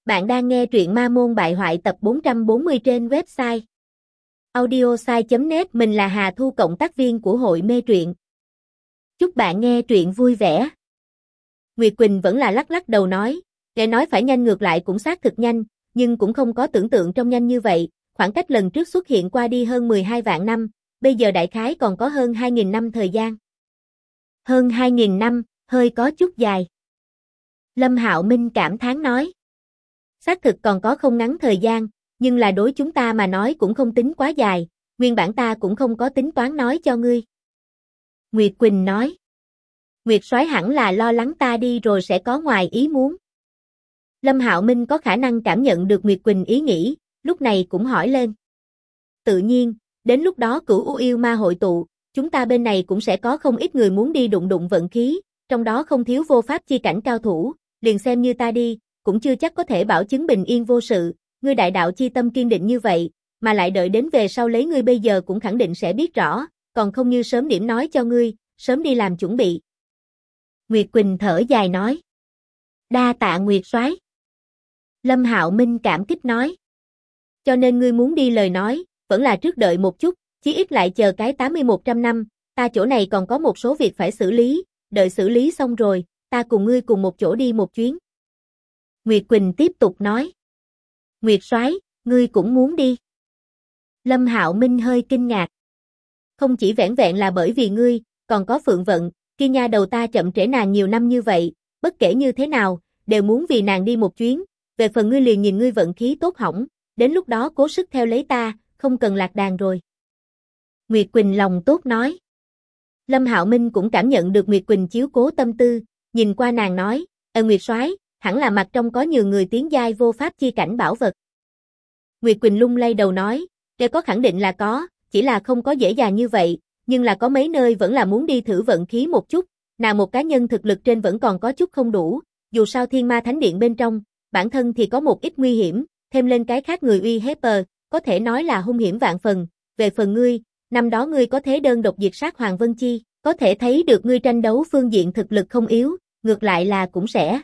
Bạn đang nghe truyện Ma Môn Bại Hoại tập 440 trên website audiosai.net. Mình là Hà Thu, cộng tác viên của hội mê truyện. Chúc bạn nghe truyện vui vẻ. Nguyệt Quỳnh vẫn là lắc lắc đầu nói, nghe nói phải nhanh ngược lại cũng xác thực nhanh, nhưng cũng không có tưởng tượng trong nhanh như vậy, khoảng cách lần trước xuất hiện qua đi hơn 12 vạn năm, bây giờ đại khái còn có hơn 2.000 năm thời gian. Hơn 2.000 năm, hơi có chút dài. Lâm Hạo Minh cảm thán nói. Xác thực còn có không ngắn thời gian, nhưng là đối chúng ta mà nói cũng không tính quá dài, nguyên bản ta cũng không có tính toán nói cho ngươi. Nguyệt Quỳnh nói. Nguyệt soái hẳn là lo lắng ta đi rồi sẽ có ngoài ý muốn. Lâm Hạo Minh có khả năng cảm nhận được Nguyệt Quỳnh ý nghĩ, lúc này cũng hỏi lên. Tự nhiên, đến lúc đó Cửu U yêu ma hội tụ, chúng ta bên này cũng sẽ có không ít người muốn đi đụng đụng vận khí, trong đó không thiếu vô pháp chi cảnh cao thủ, liền xem như ta đi, cũng chưa chắc có thể bảo chứng bình yên vô sự, ngươi đại đạo chi tâm kiên định như vậy, mà lại đợi đến về sau lấy ngươi bây giờ cũng khẳng định sẽ biết rõ, còn không như sớm điểm nói cho ngươi, sớm đi làm chuẩn bị. Nguyệt Quỳnh thở dài nói. Đa tạ Nguyệt soái. Lâm Hạo Minh cảm kích nói. Cho nên ngươi muốn đi lời nói, vẫn là trước đợi một chút, chí ít lại chờ cái 80-100 năm, ta chỗ này còn có một số việc phải xử lý, đợi xử lý xong rồi, ta cùng ngươi cùng một chỗ đi một chuyến. Nguyệt Quỳnh tiếp tục nói. Nguyệt soái, ngươi cũng muốn đi. Lâm Hạo Minh hơi kinh ngạc. Không chỉ vẻn vẹn là bởi vì ngươi, còn có Phượng Vận, kia nha đầu ta chậm trễ nàng nhiều năm như vậy, bất kể như thế nào, đều muốn vì nàng đi một chuyến, về phần ngươi liền nhìn ngươi vận khí tốt hỏng, đến lúc đó cố sức theo lấy ta, không cần lạc đàn rồi. Nguyệt Quỳnh lòng tốt nói. Lâm Hạo Minh cũng cảm nhận được Nguyệt Quỳnh chiếu cố tâm tư, nhìn qua nàng nói, Nguyệt soái, hẳn là mặt trong có nhiều người tiến giai vô pháp chi cảnh bảo vật. Nguyệt Quỳnh lung lay đầu nói, để có khẳng định là có, chỉ là không có dễ dàng như vậy, nhưng là có mấy nơi vẫn là muốn đi thử vận khí một chút, nàng một cá nhân thực lực trên vẫn còn có chút không đủ, dù sao Thiên Ma Thánh Điện bên trong, bản thân thì có một ít nguy hiểm, thêm lên cái khác người uy hiếp, có thể nói là hung hiểm vạn phần, về phần ngươi, năm đó ngươi có thế đơn độc diệt sát Hoàng Vân Chi, có thể thấy được ngươi tranh đấu phương diện thực lực không yếu, ngược lại là cũng sẽ.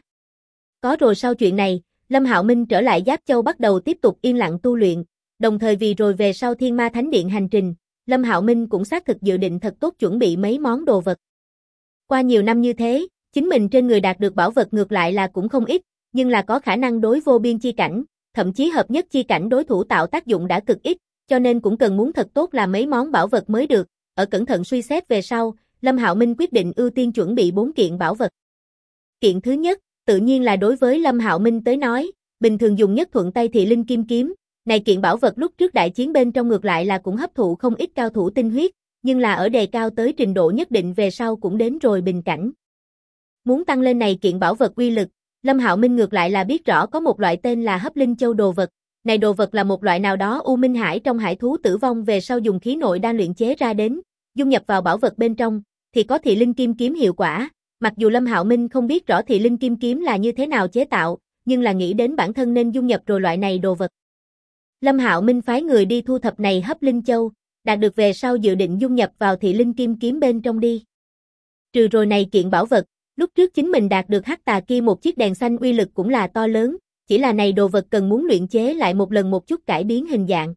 Có rồi sau chuyện này, Lâm Hạo Minh trở lại Giáp Châu bắt đầu tiếp tục yên lặng tu luyện, đồng thời vì rồi về sau Thiên Ma Thánh Điện hành trình, Lâm Hạo Minh cũng xác thực dự định thật tốt chuẩn bị mấy món đồ vật. Qua nhiều năm như thế, chính mình trên người đạt được bảo vật ngược lại là cũng không ít, nhưng là có khả năng đối vô biên chi cảnh, thậm chí hợp nhất chi cảnh đối thủ tạo tác dụng đã cực ít, cho nên cũng cần muốn thật tốt làm mấy món bảo vật mới được. Ở cẩn thận suy xét về sau, Lâm Hạo Minh quyết định ưu tiên chuẩn bị 4 kiện bảo vật. Kiện thứ nhất, tự nhiên là đối với Lâm Hạo Minh tới nói, bình thường dùng nhất thuận tay thì Linh Kim Kiếm, này kiện bảo vật lúc trước đại chiến bên trong ngược lại là cũng hấp thụ không ít cao thủ tinh huyết, nhưng là ở đề cao tới trình độ nhất định về sau cũng đến rồi bình cảnh. Muốn tăng lên này kiện bảo vật uy lực, Lâm Hạo Minh ngược lại là biết rõ có một loại tên là Hấp Linh Châu đồ vật, này đồ vật là một loại nào đó U Minh Hải trong hải thú tử vong về sau dùng khí nội đan luyện chế ra đến, dung nhập vào bảo vật bên trong, thì có Thị Linh Kim Kiếm hiệu quả. Mặc dù Lâm Hạo Minh không biết rõ Thị Linh Kim Kiếm là như thế nào chế tạo, nhưng là nghĩ đến bản thân nên dung nhập rồi loại này đồ vật. Lâm Hạo Minh phái người đi thu thập này Hấp Linh Châu, đạt được về sau dự định dung nhập vào Thị Linh Kim Kiếm bên trong đi. Trừ rồi này kiện bảo vật, lúc trước chính mình đạt được hắc tà kia một chiếc đèn xanh uy lực cũng là to lớn, chỉ là này đồ vật cần muốn luyện chế lại một lần một chút cải biến hình dạng.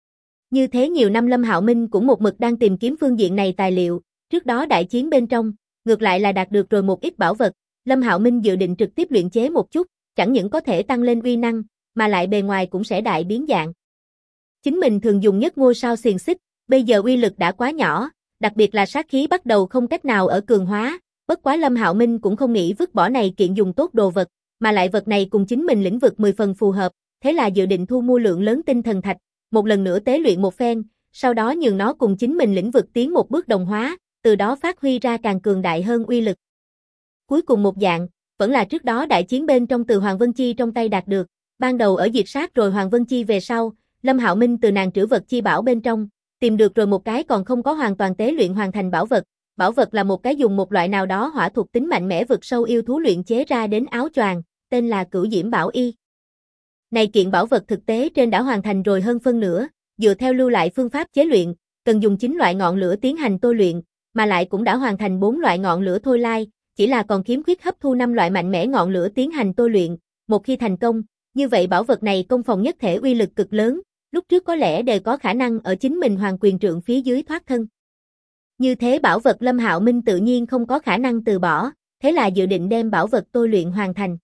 Như thế nhiều năm Lâm Hạo Minh cũng một mực đang tìm kiếm phương diện này tài liệu, trước đó đại chiến bên trong, ngược lại là đạt được rồi một ít bảo vật, Lâm Hạo Minh dự định trực tiếp luyện chế một chút, chẳng những có thể tăng lên uy năng, mà lại bề ngoài cũng sẽ đại biến dạng. Chính mình thường dùng nhất ngôi sao xiềng xích, bây giờ uy lực đã quá nhỏ, đặc biệt là sát khí bắt đầu không cách nào ở cường hóa, bất quá Lâm Hạo Minh cũng không nghĩ vứt bỏ này kiện dùng tốt đồ vật, mà lại vật này cùng chính mình lĩnh vực 10 phần phù hợp, thế là dự định thu mua lượng lớn tinh thần thạch, một lần nữa tế luyện một phen, sau đó nhường nó cùng chính mình lĩnh vực tiến một bước đồng hóa, từ đó phát huy ra càng cường đại hơn uy lực. Cuối cùng một dạng, vẫn là trước đó đại chiến bên trong từ Hoàng Vân Chi trong tay đạt được, ban đầu ở diệt sát rồi Hoàng Vân Chi về sau, Lâm Hạo Minh từ nàng trữ vật chi bảo bên trong, tìm được rồi một cái còn không có hoàn toàn tế luyện hoàn thành bảo vật là một cái dùng một loại nào đó hỏa thuộc tính mạnh mẽ vực sâu yêu thú luyện chế ra đến áo choàng, tên là Cửu Diễm Bảo Y. Này kiện bảo vật thực tế trên đã hoàn thành rồi hơn phân nửa, dựa theo lưu lại phương pháp chế luyện, cần dùng 9 loại ngọn lửa tiến hành tôi luyện, mà lại cũng đã hoàn thành 4 loại ngọn lửa thôi lai, chỉ là còn khiếm khuyết hấp thu 5 loại mạnh mẽ ngọn lửa tiến hành tôi luyện, một khi thành công, Như vậy bảo vật này công phòng nhất thể uy lực cực lớn, lúc trước có lẽ đều có khả năng ở chính mình hoàng quyền trượng phía dưới thoát thân. Như thế bảo vật Lâm Hạo Minh tự nhiên không có khả năng từ bỏ, thế là dự định đem bảo vật tôi luyện hoàn thành.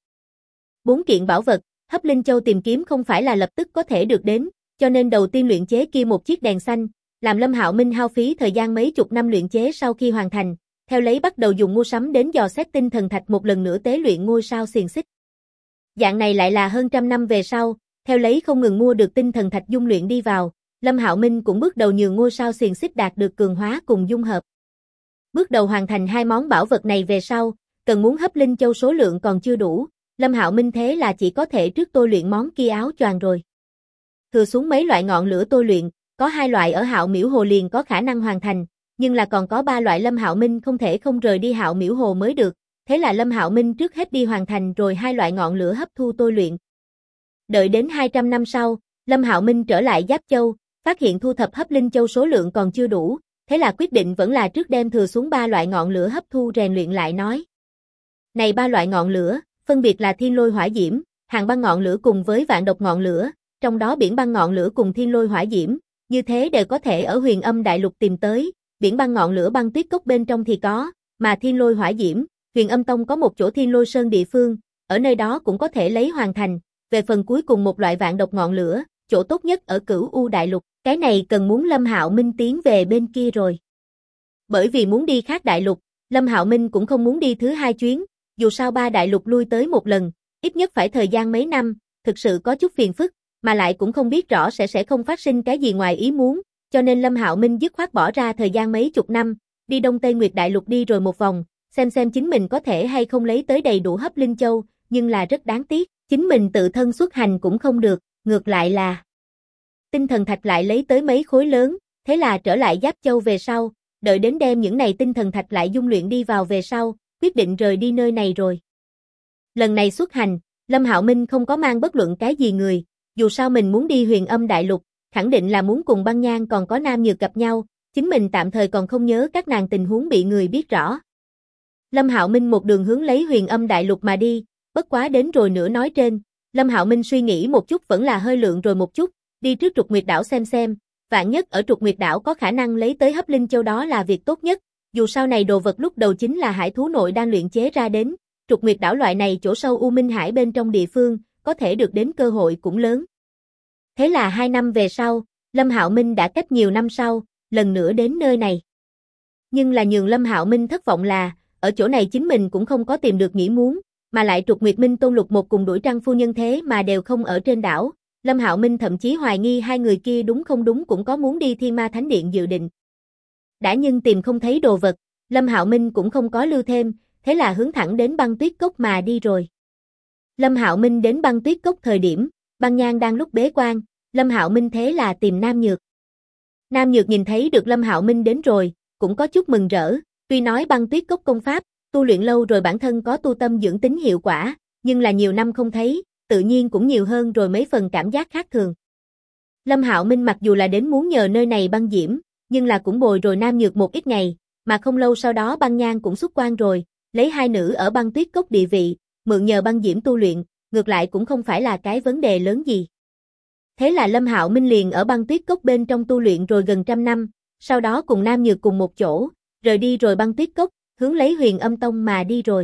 4 kiện bảo vật, Hấp Linh Châu tìm kiếm không phải là lập tức có thể được đến, cho nên đầu tiên luyện chế kia một chiếc đèn xanh, làm Lâm Hạo Minh hao phí thời gian mấy chục năm luyện chế sau khi hoàn thành, theo lấy bắt đầu dùng mua sắm đến dò xét tinh thần thạch một lần nữa tế luyện ngôi sao xiềng xích. Dạng này lại là hơn trăm năm về sau, theo lấy không ngừng mua được tinh thần thạch dung luyện đi vào, Lâm Hạo Minh cũng bước đầu nhường ngôi sao xiềng xích đạt được cường hóa cùng dung hợp. Bước đầu hoàn thành hai món bảo vật này về sau, cần muốn Hấp Linh Châu số lượng còn chưa đủ, Lâm Hạo Minh thế là chỉ có thể trước tôi luyện món kia áo choàng rồi. Thừa xuống mấy loại ngọn lửa tôi luyện, có 2 loại ở Hạo Miễu Hồ liền có khả năng hoàn thành, nhưng là còn có 3 loại Lâm Hạo Minh không thể không rời đi Hạo Miễu Hồ mới được, thế là Lâm Hạo Minh trước hết đi hoàn thành rồi 2 loại ngọn lửa hấp thu tôi luyện. Đợi đến 200 năm sau, Lâm Hạo Minh trở lại Giáp Châu, phát hiện thu thập Hấp Linh Châu số lượng còn chưa đủ, thế là quyết định vẫn là trước đem thừa xuống 3 loại ngọn lửa hấp thu rèn luyện lại nói. Này 3 loại ngọn lửa, phân biệt là Thiên Lôi Hỏa Diễm, Hàng Băng ngọn lửa cùng với Vạn Độc ngọn lửa, trong đó Biển Băng ngọn lửa cùng Thiên Lôi Hỏa Diễm, như thế đều có thể ở Huyền Âm Đại Lục tìm tới, Biển Băng ngọn lửa Băng Tuyết Cốc bên trong thì có, mà Thiên Lôi Hỏa Diễm, Huyền Âm Tông có một chỗ Thiên Lôi Sơn địa phương, ở nơi đó cũng có thể lấy hoàn thành, về phần cuối cùng một loại Vạn Độc ngọn lửa, chỗ tốt nhất ở Cửu U Đại Lục, cái này cần muốn Lâm Hạo Minh tiến về bên kia rồi. Bởi vì muốn đi khác đại lục, Lâm Hạo Minh cũng không muốn đi thứ 2 chuyến, dù sao 3 đại lục lui tới một lần, ít nhất phải thời gian mấy năm, thực sự có chút phiền phức, mà lại cũng không biết rõ sẽ không phát sinh cái gì ngoài ý muốn, cho nên Lâm Hạo Minh dứt khoát bỏ ra thời gian mấy chục năm, đi Đông Tây Nguyệt Đại Lục đi rồi một vòng, xem chính mình có thể hay không lấy tới đầy đủ Hấp Linh Châu, nhưng là rất đáng tiếc, chính mình tự thân xuất hành cũng không được, ngược lại là tinh thần thạch lại lấy tới mấy khối lớn, thế là trở lại Giáp Châu về sau, đợi đến đem những này tinh thần thạch lại dung luyện đi vào về sau, quyết định rời đi nơi này rồi. Lần này xuất hành, Lâm Hạo Minh không có mang bất luận cái gì người, dù sao mình muốn đi Huyền Âm Đại Lục, khẳng định là muốn cùng Băng Nhan còn có Nam Nhược gặp nhau, chính mình tạm thời còn không nhớ các nàng tình huống bị người biết rõ. Lâm Hạo Minh một đường hướng lấy Huyền Âm Đại Lục mà đi, bất quá đến rồi nửa nói trên, Lâm Hạo Minh suy nghĩ một chút vẫn là hơi lượng rồi một chút, đi trước Trục Nguyệt Đảo xem, vạn nhất ở Trục Nguyệt Đảo có khả năng lấy tới Hấp Linh Châu đó là việc tốt nhất, dù sau này đồ vật lúc đầu chính là hải thú nội đang luyện chế ra đến, Trục Nguyệt Đảo loại này chỗ sâu U Minh Hải bên trong địa phương, có thể được đến cơ hội cũng lớn. Thế là 2 năm về sau, Lâm Hạo Minh đã cách nhiều năm sau, lần nữa đến nơi này. Nhưng là nhường Lâm Hạo Minh thất vọng là, ở chỗ này chính mình cũng không có tìm được nghĩ muốn, mà lại Trục Nguyệt Minh Tôn Lục một cùng Đuổi Trăng phu nhân thế mà đều không ở trên đảo. Lâm Hạo Minh thậm chí hoài nghi hai người kia đúng không đúng cũng có muốn đi Thiên Ma Thánh Điện dự định. Đã nhưng tìm không thấy đồ vật, Lâm Hạo Minh cũng không có lưu thêm, thế là hướng thẳng đến Băng Tuyết Cốc mà đi rồi. Lâm Hạo Minh đến Băng Tuyết Cốc thời điểm, Băng Nhan đang lúc bế quan, Lâm Hạo Minh thế là tìm Nam Nhược. Nam Nhược nhìn thấy được Lâm Hạo Minh đến rồi, cũng có chút mừng rỡ, tuy nói Băng Tuyết Cốc công pháp, tu luyện lâu rồi bản thân có tu tâm dưỡng tính hiệu quả, nhưng là nhiều năm không thấy, tự nhiên cũng nhiều hơn rồi mấy phần cảm giác khác thường. Lâm Hạo Minh mặc dù là đến muốn nhờ nơi này băng diễm, nhưng là cũng bồi rồi Nam Nhược một ít ngày, mà không lâu sau đó Băng Nhan cũng xuất quan rồi, lấy hai nữ ở Băng Tuyết Cốc địa vị, mượn nhờ băng diễm tu luyện, ngược lại cũng không phải là cái vấn đề lớn gì. Thế là Lâm Hạo Minh liền ở Băng Tuyết Cốc bên trong tu luyện rồi gần 100 năm, sau đó cùng Nam Nhược cùng một chỗ, rời đi rồi Băng Tuyết Cốc, hướng lấy Huyền Âm Tông mà đi rồi.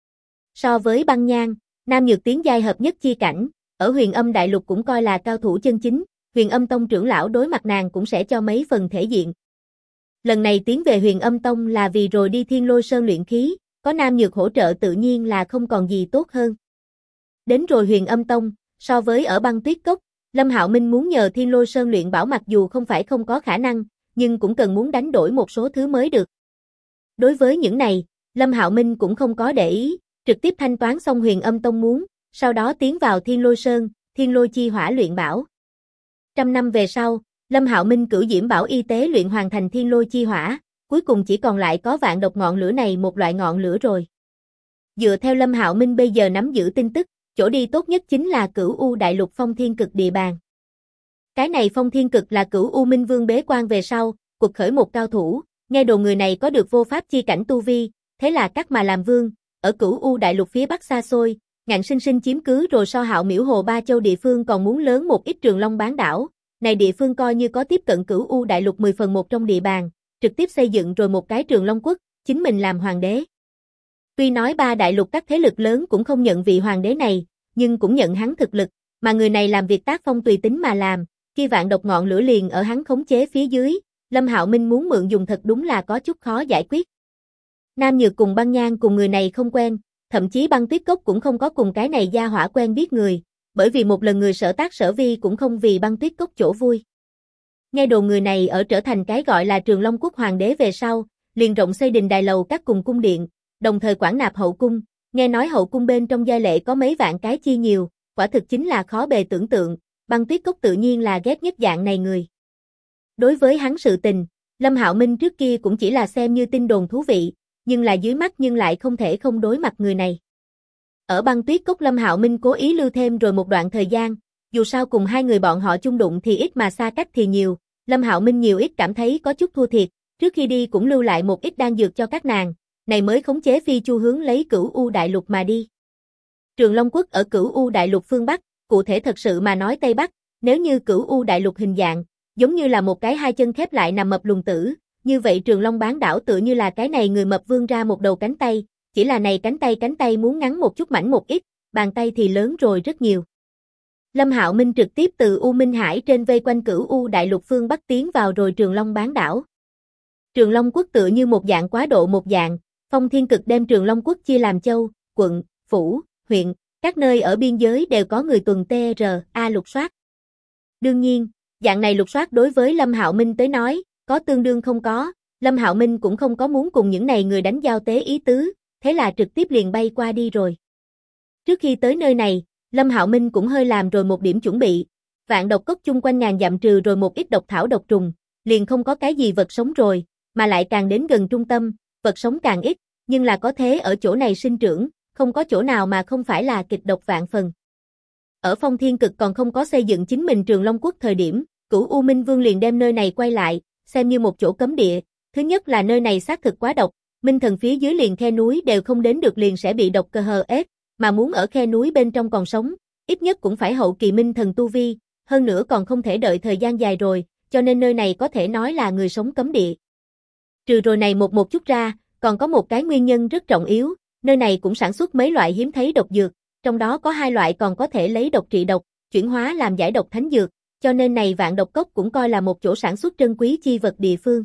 So với Băng Nhan, Nam Nhược tiến giai hợp nhất chi cảnh, ở Huyền Âm Đại Lục cũng coi là cao thủ chân chính, Huyền Âm Tông trưởng lão đối mặt nàng cũng sẽ cho mấy phần thể diện. Lần này tiến về Huyền Âm Tông là vì rồi đi Thiên Lôi Sơn luyện khí, có Nam Nhược hỗ trợ tự nhiên là không còn gì tốt hơn. Đến rồi Huyền Âm Tông, so với ở Băng Tuyết Cốc, Lâm Hạo Minh muốn nhờ Thiên Lôi Sơn luyện bảo mặc dù không phải không có khả năng, nhưng cũng cần muốn đánh đổi một số thứ mới được. Đối với những này, Lâm Hạo Minh cũng không có để ý, trực tiếp thanh toán xong Huyền Âm Tông muốn, sau đó tiến vào Thiên Lôi Sơn, Thiên Lôi Chi Hỏa luyện bảo. 100 năm về sau, Lâm Hạo Minh cửu diễm bảo y tế luyện hoàn thành Thiên Lôi Chi Hỏa, cuối cùng chỉ còn lại có Vạn Độc ngọn lửa này một loại ngọn lửa rồi. Dựa theo Lâm Hạo Minh bây giờ nắm giữ tin tức, chỗ đi tốt nhất chính là Cửu U Đại Lục Phong Thiên Cực địa bàn. Cái này Phong Thiên Cực là Cửu U Minh Vương bế quan về sau, cuộc khởi một cao thủ, nghe đồn người này có được vô pháp chi cảnh tu vi, thế là cắt mà làm vương, ở Cửu U Đại Lục phía bắc xa xôi, ngạnh sinh sinh chiếm cứ rồi so Hạo Miễu Hồ Ba Châu địa phương còn muốn lớn một ít Trường Long bán đảo. Này địa phương coi như có tiếp cận Cửu U đại lục 10 phần 1 trong địa bàn, trực tiếp xây dựng rồi một cái Trường Long quốc, chính mình làm hoàng đế. Tuy nói ba đại lục các thế lực lớn cũng không nhận vị hoàng đế này, nhưng cũng nhận hắn thực lực, mà người này làm việc tác phong tùy tính mà làm, khi vạn độc ngọn lửa liền ở hắn khống chế phía dưới, Lâm Hạo Minh muốn mượn dùng thật đúng là có chút khó giải quyết. Nam Nhược cùng Băng Nhan cùng người này không quen, thậm chí Băng Tuyết Cốc cũng không có cùng cái này gia hỏa quen biết người, bởi vì một lần người Sở Tác Sở Vi cũng không vì Băng Tuyết Cốc chỗ vui. Nghe đồn người này ở trở thành cái gọi là Trường Long quốc hoàng đế về sau, liền rộng xây đình đài lầu các cùng cung điện, đồng thời quản nạp hậu cung, nghe nói hậu cung bên trong giai lệ có mấy vạn cái chi nhiều, quả thực chính là khó bề tưởng tượng, Băng Tuyết Cốc tự nhiên là ghét nhất dạng này người. Đối với hắn sự tình, Lâm Hạo Minh trước kia cũng chỉ là xem như tin đồn thú vị, nhưng là dưới mắt nhưng lại không thể không đối mặt người này. Ở Băng Tuyết Cốc Lâm Hạo Minh cố ý lưu thêm rồi một đoạn thời gian, dù sao cùng hai người bọn họ chung đụng thì ít mà xa cách thì nhiều, Lâm Hạo Minh nhiều ít cảm thấy có chút thua thiệt, trước khi đi cũng lưu lại một ít đan dược cho các nàng, này mới khống chế Phi Chu hướng lấy Cửu U đại lục mà đi. Trường Long quốc ở Cửu U đại lục phương Bắc, cụ thể thật sự mà nói Tây Bắc, nếu như Cửu U đại lục hình dạng, giống như là một cái hai chân khép lại nằm mập lùn tử, như vậy Trường Long bán đảo tựa như là cái này người mập vươn ra một đầu cánh tay, chỉ là này cánh tay muốn ngắn một chút mảnh một ít, bàn tay thì lớn rồi rất nhiều. Lâm Hạo Minh trực tiếp từ U Minh Hải trên vây quanh Cửu U đại lục phương Bắc tiến vào rồi Trường Long bán đảo. Trường Long quốc tựa như một dạng quá độ một dạng, Phong Thiên Cực đem Trường Long quốc chia làm châu, quận, phủ, huyện, các nơi ở biên giới đều có người tuần TRA lục soát. Đương nhiên, dạng này lục soát đối với Lâm Hạo Minh tới nói, có tương đương không có, Lâm Hạo Minh cũng không có muốn cùng những này người đánh giao tế ý tứ, thế là trực tiếp liền bay qua đi rồi. Trước khi tới nơi này, Lâm Hạo Minh cũng hơi làm rồi một điểm chuẩn bị, vạn độc cốc chung quanh ngàn dặm trừ rồi một ít độc thảo độc trùng, liền không có cái gì vật sống rồi, mà lại càng đến gần trung tâm, vật sống càng ít, nhưng là có thế ở chỗ này sinh trưởng, không có chỗ nào mà không phải là kịch độc vạn phần. Ở Phong Thiên Cực còn không có xây dựng chính mình Trường Long quốc thời điểm, Cửu U Minh Vương liền đem nơi này quay lại, xem như một chỗ cấm địa, thứ nhất là nơi này xác thực quá độc, Minh Thần phía dưới liền khe núi đều không đến được liền sẽ bị độc KHS, mà muốn ở khe núi bên trong còn sống, ít nhất cũng phải hậu kỳ Minh Thần tu vi, hơn nữa còn không thể đợi thời gian dài rồi, cho nên nơi này có thể nói là người sống cấm địa. Trừ rồi này một chút ra, còn có một cái nguyên nhân rất trọng yếu, nơi này cũng sản xuất mấy loại hiếm thấy độc dược, trong đó có hai loại còn có thể lấy độc trị độc, chuyển hóa làm giải độc thánh dược, cho nên này vạn độc cốc cũng coi là một chỗ sản xuất trân quý chi vật địa phương.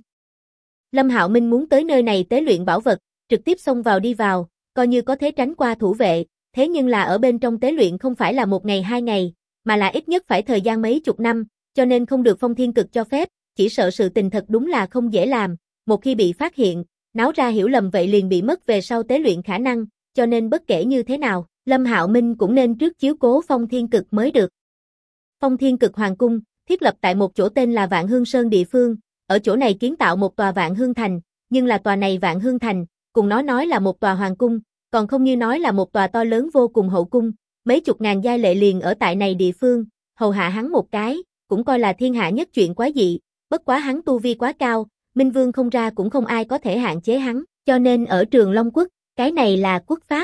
Lâm Hạo Minh muốn tới nơi này tế luyện bảo vật, trực tiếp xông vào đi vào, coi như có thể tránh qua thủ vệ, thế nhưng là ở bên trong tế luyện không phải là một ngày hai ngày, mà là ít nhất phải thời gian mấy chục năm, cho nên không được Phong Thiên Cực cho phép, chỉ sợ sự tình thật đúng là không dễ làm, một khi bị phát hiện, náo ra hiểu lầm vậy liền bị mất về sau tế luyện khả năng, cho nên bất kể như thế nào, Lâm Hạo Minh cũng nên trước chiếu cố Phong Thiên Cực mới được. Phong Thiên Cực Hoàng Cung, thiết lập tại một chỗ tên là Vạn Hương Sơn địa phương, ở chỗ này kiến tạo một tòa Vạn Hương Thành, nhưng là tòa này Vạn Hương Thành, cùng nó nói là một tòa hoàng cung, còn không như nói là một tòa to lớn vô cùng hậu cung, mấy chục ngàn giai lệ liền ở tại này địa phương, hầu hạ hắn một cái, cũng coi là thiên hạ nhất chuyện quái dị, bất quá hắn tu vi quá cao, Minh Vương không ra cũng không ai có thể hạn chế hắn, cho nên ở Trường Long quốc, cái này là quốc pháp.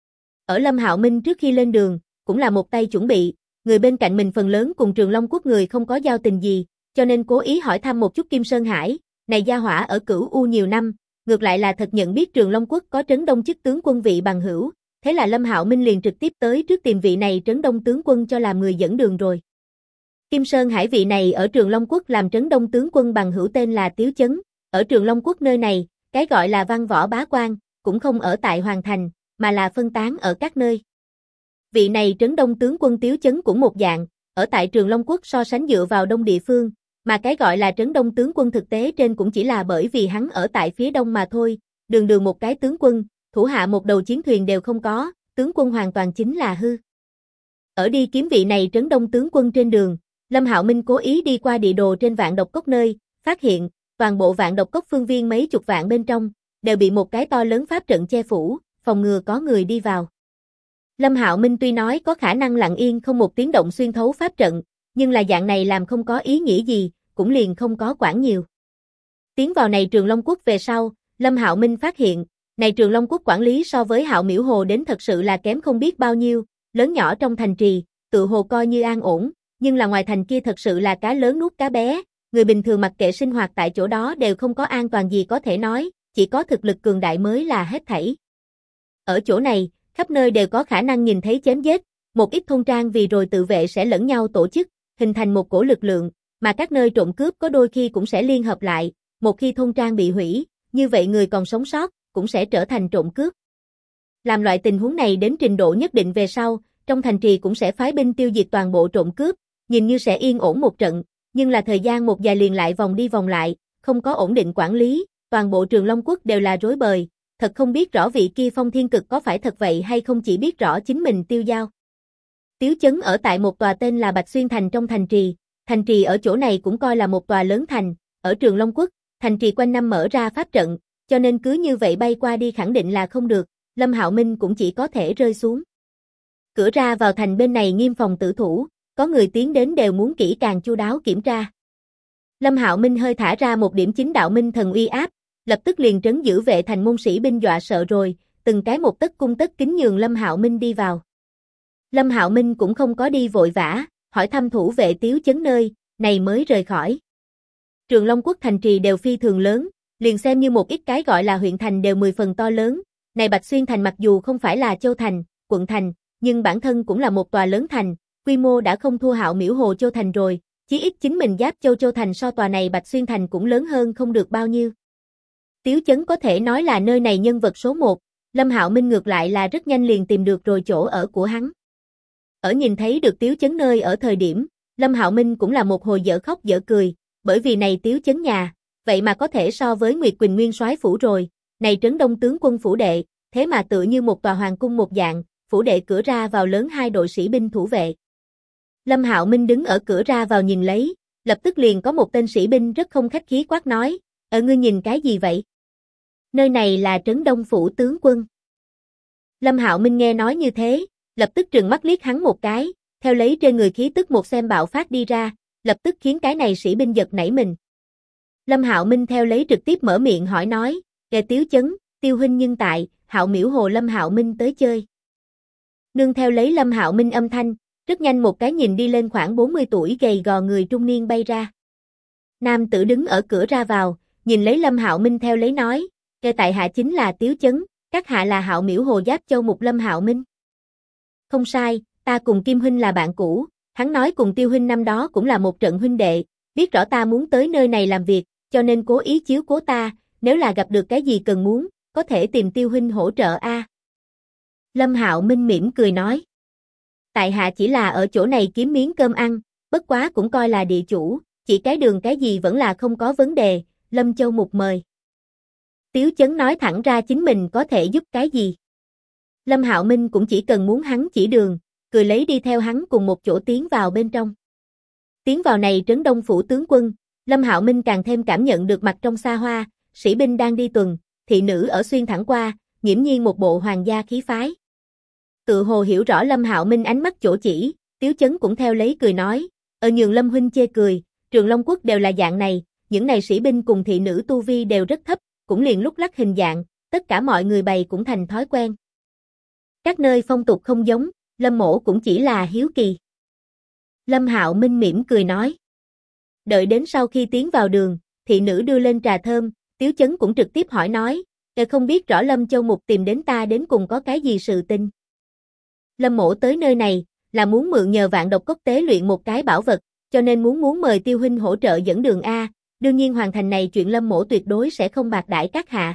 Ở Lâm Hạo Minh trước khi lên đường, cũng là một tay chuẩn bị, người bên cạnh mình phần lớn cùng Trường Long quốc người không có giao tình gì, cho nên cố ý hỏi thăm một chút Kim Sơn Hải, này gia hỏa ở Cửu U nhiều năm, ngược lại là thật nhận biết Trường Long quốc có Trấn Đông chức tướng quân vị bằng hữu, thế là Lâm Hạo Minh liền trực tiếp tới trước tìm vị này Trấn Đông tướng quân cho làm người dẫn đường rồi. Kim Sơn Hải vị này ở Trường Long quốc làm Trấn Đông tướng quân bằng hữu tên là Tiếu Chấn, ở Trường Long quốc nơi này, cái gọi là văn võ bá quan, cũng không ở tại Hoàng Thành, mà là phân tán ở các nơi. Vị này Trấn Đông tướng quân Tiếu Chấn cũng một dạng, ở tại Trường Long quốc so sánh dựa vào đông địa phương, mà cái gọi là Trấn Đông tướng quân thực tế trên cũng chỉ là bởi vì hắn ở tại phía đông mà thôi, đường đường một cái tướng quân, thủ hạ một đầu chiến thuyền đều không có, tướng quân hoàn toàn chính là hư. Ở đi kiếm vị này Trấn Đông tướng quân trên đường, Lâm Hạo Minh cố ý đi qua địa đồ trên Vạn Độc Cốc nơi, phát hiện, toàn bộ Vạn Độc Cốc phương viên mấy chục vạn bên trong, đều bị một cái to lớn pháp trận che phủ, phòng ngừa có người đi vào. Lâm Hạo Minh tuy nói có khả năng lặng yên không một tiếng động xuyên thấu pháp trận, nhưng là dạng này làm không có ý nghĩa gì, cũng liền không có quản nhiều. Tiến vào này Trường Long quốc về sau, Lâm Hạo Minh phát hiện, Này Trường Long Quốc quản lý so với Hạo Miễu Hồ đến thật sự là kém không biết bao nhiêu, lớn nhỏ trong thành trì, tự hồ coi như an ổn, nhưng là ngoài thành kia thật sự là cá lớn nuốt cá bé, người bình thường mặc kệ sinh hoạt tại chỗ đó đều không có an toàn gì có thể nói, chỉ có thực lực cường đại mới là hết thảy. Ở chỗ này, khắp nơi đều có khả năng nhìn thấy chém giết, một ít thôn trang vì rồi tự vệ sẽ lẫn nhau tổ chức, hình thành một cổ lực lượng, mà các nơi trộm cướp có đôi khi cũng sẽ liên hợp lại, một khi thôn trang bị hủy, như vậy người còn sống sót cũng sẽ trở thành trộm cướp. Làm loại tình huống này đến trình độ nhất định về sau, trong thành trì cũng sẽ phái binh tiêu diệt toàn bộ trộm cướp, nhìn như sẽ yên ổn một trận, nhưng là thời gian một dài liền lại vòng đi vòng lại, không có ổn định quản lý, toàn bộ Trường Long Quốc đều là rối bời, thật không biết rõ vị kia Phong Thiên Cực có phải thật vậy hay không, chỉ biết rõ chính mình tiêu dao. Tiếu Chấn ở tại một tòa tên là Bạch Xuyên Thành trong thành trì ở chỗ này cũng coi là một tòa lớn thành, ở Trường Long Quốc, thành trì quanh năm mở ra pháp trận, cho nên cứ như vậy bay qua đi khẳng định là không được, Lâm Hạo Minh cũng chỉ có thể rơi xuống. Cửa ra vào thành bên này nghiêm phòng tử thủ, có người tiến đến đều muốn kỹ càng chu đáo kiểm tra. Lâm Hạo Minh hơi thả ra một điểm chính đạo minh thần uy áp, lập tức liền trấn giữ vệ thành môn sĩ binh dọa sợ rồi, từng cái một tất cung tất kính nhường Lâm Hạo Minh đi vào. Lâm Hạo Minh cũng không có đi vội vã, hỏi thăm thủ vệ Tiếu Chấn nơi này mới rời khỏi. Trường Long Quốc thành trì đều phi thường lớn, liền xem như một ít cái gọi là huyện thành đều 10 phần to lớn. Này Bạch Xuyên Thành mặc dù không phải là châu thành, quận thành, nhưng bản thân cũng là một tòa lớn thành, quy mô đã không thua Hạo Miễu Hồ Châu Thành rồi, chí ít chính mình Giáp Châu Châu Thành so tòa này Bạch Xuyên Thành cũng lớn hơn không được bao nhiêu. Tiếu Chấn có thể nói là nơi này nhân vật số 1, Lâm Hạo Minh ngược lại là rất nhanh liền tìm được rồi chỗ ở của hắn. Ở nhìn thấy được Tiếu Chấn nơi ở thời điểm, Lâm Hạo Minh cũng là một hồi dở khóc dở cười, bởi vì này Tiếu Chấn nhà, vậy mà có thể so với Nguyệt Quỳnh Nguyên soái phủ rồi, này Trấn Đông tướng quân phủ đệ, thế mà tựa như một tòa hoàng cung một dạng, phủ đệ cửa ra vào lớn 2 đội sĩ binh thủ vệ. Lâm Hạo Minh đứng ở cửa ra vào nhìn lấy, lập tức liền có một tên sĩ binh rất không khách khí quát nói, ngươi nhìn cái gì vậy? Nơi này là Trấn Đông phủ tướng quân. Lâm Hạo Minh nghe nói như thế, lập tức trừng mắt liếc hắn một cái, theo lấy trên người khí tức một xem bạo phát đi ra, lập tức khiến cái này sĩ binh giật nảy mình. Lâm Hạo Minh theo lấy trực tiếp mở miệng hỏi nói, Tiếu Chấn, Tiêu huynh nhưng tại, Hạo Miễu Hồ Lâm Hạo Minh tới chơi. Nương theo lấy Lâm Hạo Minh âm thanh, rất nhanh một cái nhìn đi lên khoảng 40 tuổi gầy gò người trung niên bay ra. Nam tử đứng ở cửa ra vào, nhìn lấy Lâm Hạo Minh theo lấy nói, tại hạ chính là Tiếu Chấn, các hạ là Hạo Miễu Hồ Giáp Châu Mục Lâm Hạo Minh. Không sai, ta cùng Kim huynh là bạn cũ, hắn nói cùng Tiêu huynh năm đó cũng là một trận huynh đệ, biết rõ ta muốn tới nơi này làm việc, cho nên cố ý chiếu cố ta, nếu là gặp được cái gì cần muốn, có thể tìm Tiêu huynh hỗ trợ a. Lâm Hạo Minh mỉm cười nói. Tại hạ chỉ là ở chỗ này kiếm miếng cơm ăn, bất quá cũng coi là địa chủ, chỉ cái đường cái gì vẫn là không có vấn đề, Lâm Châu Mục mời. Tiếu Chấn nói thẳng ra chính mình có thể giúp cái gì. Lâm Hạo Minh cũng chỉ cần muốn hắn chỉ đường, cười lấy đi theo hắn cùng một chỗ tiến vào bên trong. Tiến vào này Trấn Đông phủ tướng quân, Lâm Hạo Minh càng thêm cảm nhận được mặt trong xa hoa, sĩ binh đang đi tuần, thị nữ ở xuyên thẳng qua, nghiễm nhiên một bộ hoàng gia khí phái. Tự hồ hiểu rõ Lâm Hạo Minh ánh mắt chỗ chỉ, Tiếu Chấn cũng theo lấy cười nói, nhường Lâm huynh chê cười, Trường Long Quốc đều là dạng này, những này sĩ binh cùng thị nữ tu vi đều rất thấp, cũng liền lúc lắc hình dạng, tất cả mọi người bày cũng thành thói quen. Các nơi phong tục không giống, Lâm mỗ cũng chỉ là hiếu kỳ. Lâm Hạo Minh mỉm cười nói. Đợi đến sau khi tiến vào đường, thị nữ đưa lên trà thơm, Tiếu Chấn cũng trực tiếp hỏi nói, không biết rõ Lâm Châu Mục tìm đến ta đến cùng có cái gì sự tình. Lâm mỗ tới nơi này, là muốn mượn nhờ Vạn Độc Cốc tế luyện một cái bảo vật, cho nên muốn mời Tiêu huynh hỗ trợ dẫn đường a, đương nhiên hoàn thành này chuyện Lâm mỗ tuyệt đối sẽ không bạc đãi các hạ.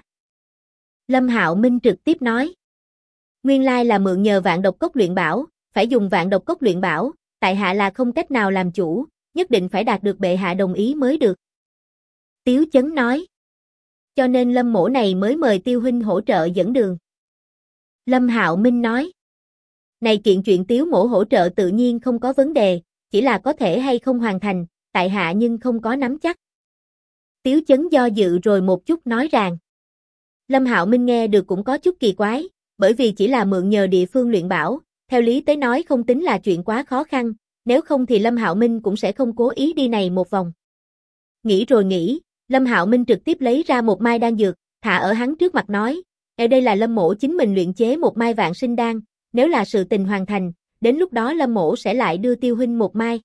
Lâm Hạo Minh trực tiếp nói. Nguyên lai là mượn nhờ Vạn Độc Cốc luyện bảo, phải dùng Vạn Độc Cốc luyện bảo, tại hạ là không cách nào làm chủ, nhất định phải đạt được bệ hạ đồng ý mới được. Tiếu Chấn nói. Cho nên Lâm mỗ này mới mời Tiêu huynh hỗ trợ dẫn đường. Lâm Hạo Minh nói. Này kiện chuyện Tiếu mỗ hỗ trợ tự nhiên không có vấn đề, chỉ là có thể hay không hoàn thành, tại hạ nhưng không có nắm chắc. Tiếu Chấn do dự rồi một chút nói rằng. Lâm Hạo Minh nghe được cũng có chút kỳ quái, bởi vì chỉ là mượn nhờ địa phương luyện bảo, theo lý tới nói không tính là chuyện quá khó khăn, nếu không thì Lâm Hạo Minh cũng sẽ không cố ý đi này một vòng. Nghĩ rồi nghĩ, Lâm Hạo Minh trực tiếp lấy ra một mai đan dược, thả ở hắn trước mặt nói, Ở đây là Lâm Mỗ chính mình luyện chế một mai vạn sinh đan, nếu là sự tình hoàn thành, đến lúc đó Lâm Mỗ sẽ lại đưa Tiêu huynh một mai.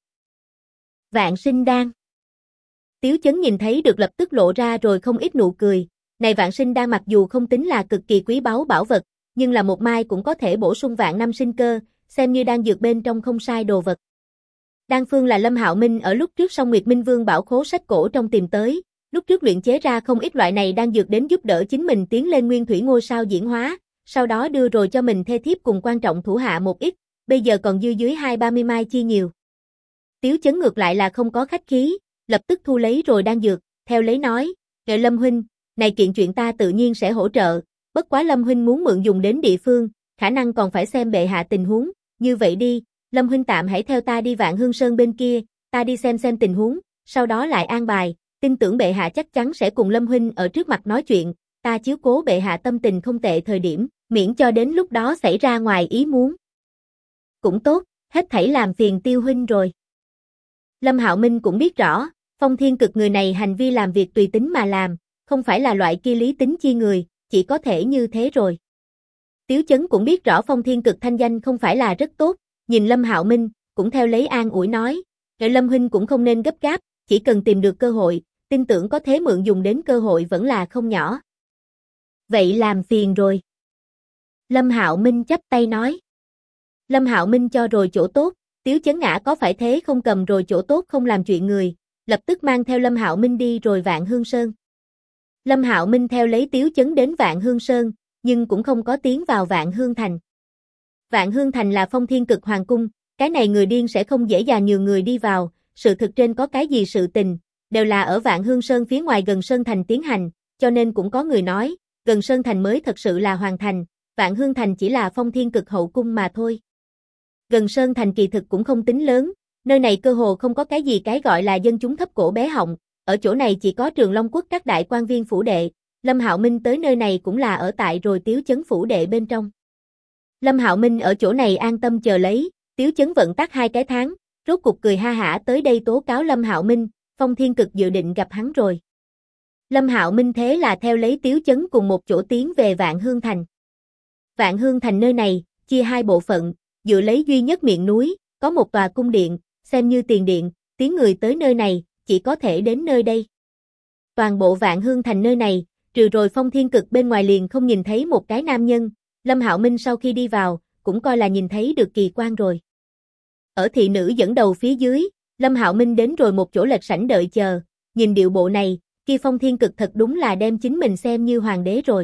Vạn sinh đan. Tiếu Chấn nhìn thấy được lập tức lộ ra rồi không ít nụ cười, này vạn sinh đan mặc dù không tính là cực kỳ quý báu bảo vật, nhưng là một mai cũng có thể bổ sung vạn năm sinh cơ, xem như đan dược bên trong không sai đồ vật. Đan phương là Lâm Hạo Minh ở lúc trước Song Nguyệt Minh Vương bảo khố sách cổ trong tìm tới, lúc trước luyện chế ra không ít loại này đan dược đến giúp đỡ chính mình tiến lên nguyên thủy ngôi sao diễn hóa, sau đó đưa rồi cho mình thê thiếp cùng quan trọng thủ hạ một ít, bây giờ còn dư dưới 20-30 mai chi nhiều. Tiếu Chấn ngược lại là không có khách khí, lập tức thu lấy rồi đan dược, theo lấy nói, "Ngợi Lâm huynh, này kiện chuyện ta tự nhiên sẽ hỗ trợ, bất quá Lâm huynh muốn mượn dùng đến địa phương, khả năng còn phải xem bệ hạ tình huống, như vậy đi, Lâm huynh tạm hãy theo ta đi Vạn Hương Sơn bên kia, ta đi xem tình huống, sau đó lại an bài, tin tưởng bệ hạ chắc chắn sẽ cùng Lâm huynh ở trước mặt nói chuyện, ta chiếu cố bệ hạ tâm tình không tệ thời điểm, miễn cho đến lúc đó xảy ra ngoài ý muốn." Cũng tốt, hết thảy làm phiền Tiêu huynh rồi. Lâm Hạo Minh cũng biết rõ, Phong Thiên Cực người này hành vi làm việc tùy tính mà làm, không phải là loại kia lý tính chi người, chỉ có thể như thế rồi. Tiếu Chấn cũng biết rõ Phong Thiên Cực thanh danh không phải là rất tốt, nhìn Lâm Hạo Minh, cũng theo lấy an ủi nói, "Ngợi Lâm huynh cũng không nên gấp gáp, chỉ cần tìm được cơ hội, tin tưởng có thế mượn dùng đến cơ hội vẫn là không nhỏ." Vậy làm phiền rồi. Lâm Hạo Minh chắp tay nói. Lâm Hạo Minh cho rồi chỗ tốt, Tiếu Chấn ngã có phải thế không cầm rồi chỗ tốt không làm chuyện người, lập tức mang theo Lâm Hạo Minh đi rồi Vạn Hương Sơn. Lâm Hạo Minh theo lấy Tiếu Chấn đến Vạn Hương Sơn, nhưng cũng không có tiến vào Vạn Hương Thành. Vạn Hương Thành là Phong Thiên Cực hoàng cung, cái này người điên sẽ không dễ dàng nhiều người đi vào, sự thực trên có cái gì sự tình, đều là ở Vạn Hương Sơn phía ngoài gần Sơn Thành tiến hành, cho nên cũng có người nói, gần Sơn Thành mới thật sự là hoàng thành, Vạn Hương Thành chỉ là Phong Thiên Cực hậu cung mà thôi. Gần Sơn Thành kỳ thực cũng không tính lớn, nơi này cơ hồ không có cái gì cái gọi là dân chúng thấp cổ bé họng, ở chỗ này chỉ có Trường Long Quốc các đại quan viên phủ đệ, Lâm Hạo Minh tới nơi này cũng là ở tại rồi Tiếu Chấn phủ đệ bên trong. Lâm Hạo Minh ở chỗ này an tâm chờ lấy, Tiếu Chấn vận tắc 2 cái tháng, rốt cục cười ha hả tới đây tố cáo Lâm Hạo Minh, Phong Thiên Cực dự định gặp hắn rồi. Lâm Hạo Minh thế là theo lấy Tiếu Chấn cùng một chỗ tiến về Vạn Hương Thành. Vạn Hương Thành nơi này, chia 2 bộ phận, dựa lấy duy nhất miệng núi, có một tòa cung điện, xem như tiền điện, tiếng người tới nơi này, chỉ có thể đến nơi đây. Toàn bộ Vạn Hương Thành nơi này, trừ rồi Phong Thiên Cực bên ngoài liền không nhìn thấy một cái nam nhân, Lâm Hạo Minh sau khi đi vào, cũng coi là nhìn thấy được kỳ quan rồi. Ở thị nữ dẫn đầu phía dưới, Lâm Hạo Minh đến rồi một chỗ lệch sảnh đợi chờ, nhìn điệu bộ này, kia Phong Thiên Cực thật đúng là đem chính mình xem như hoàng đế rồi.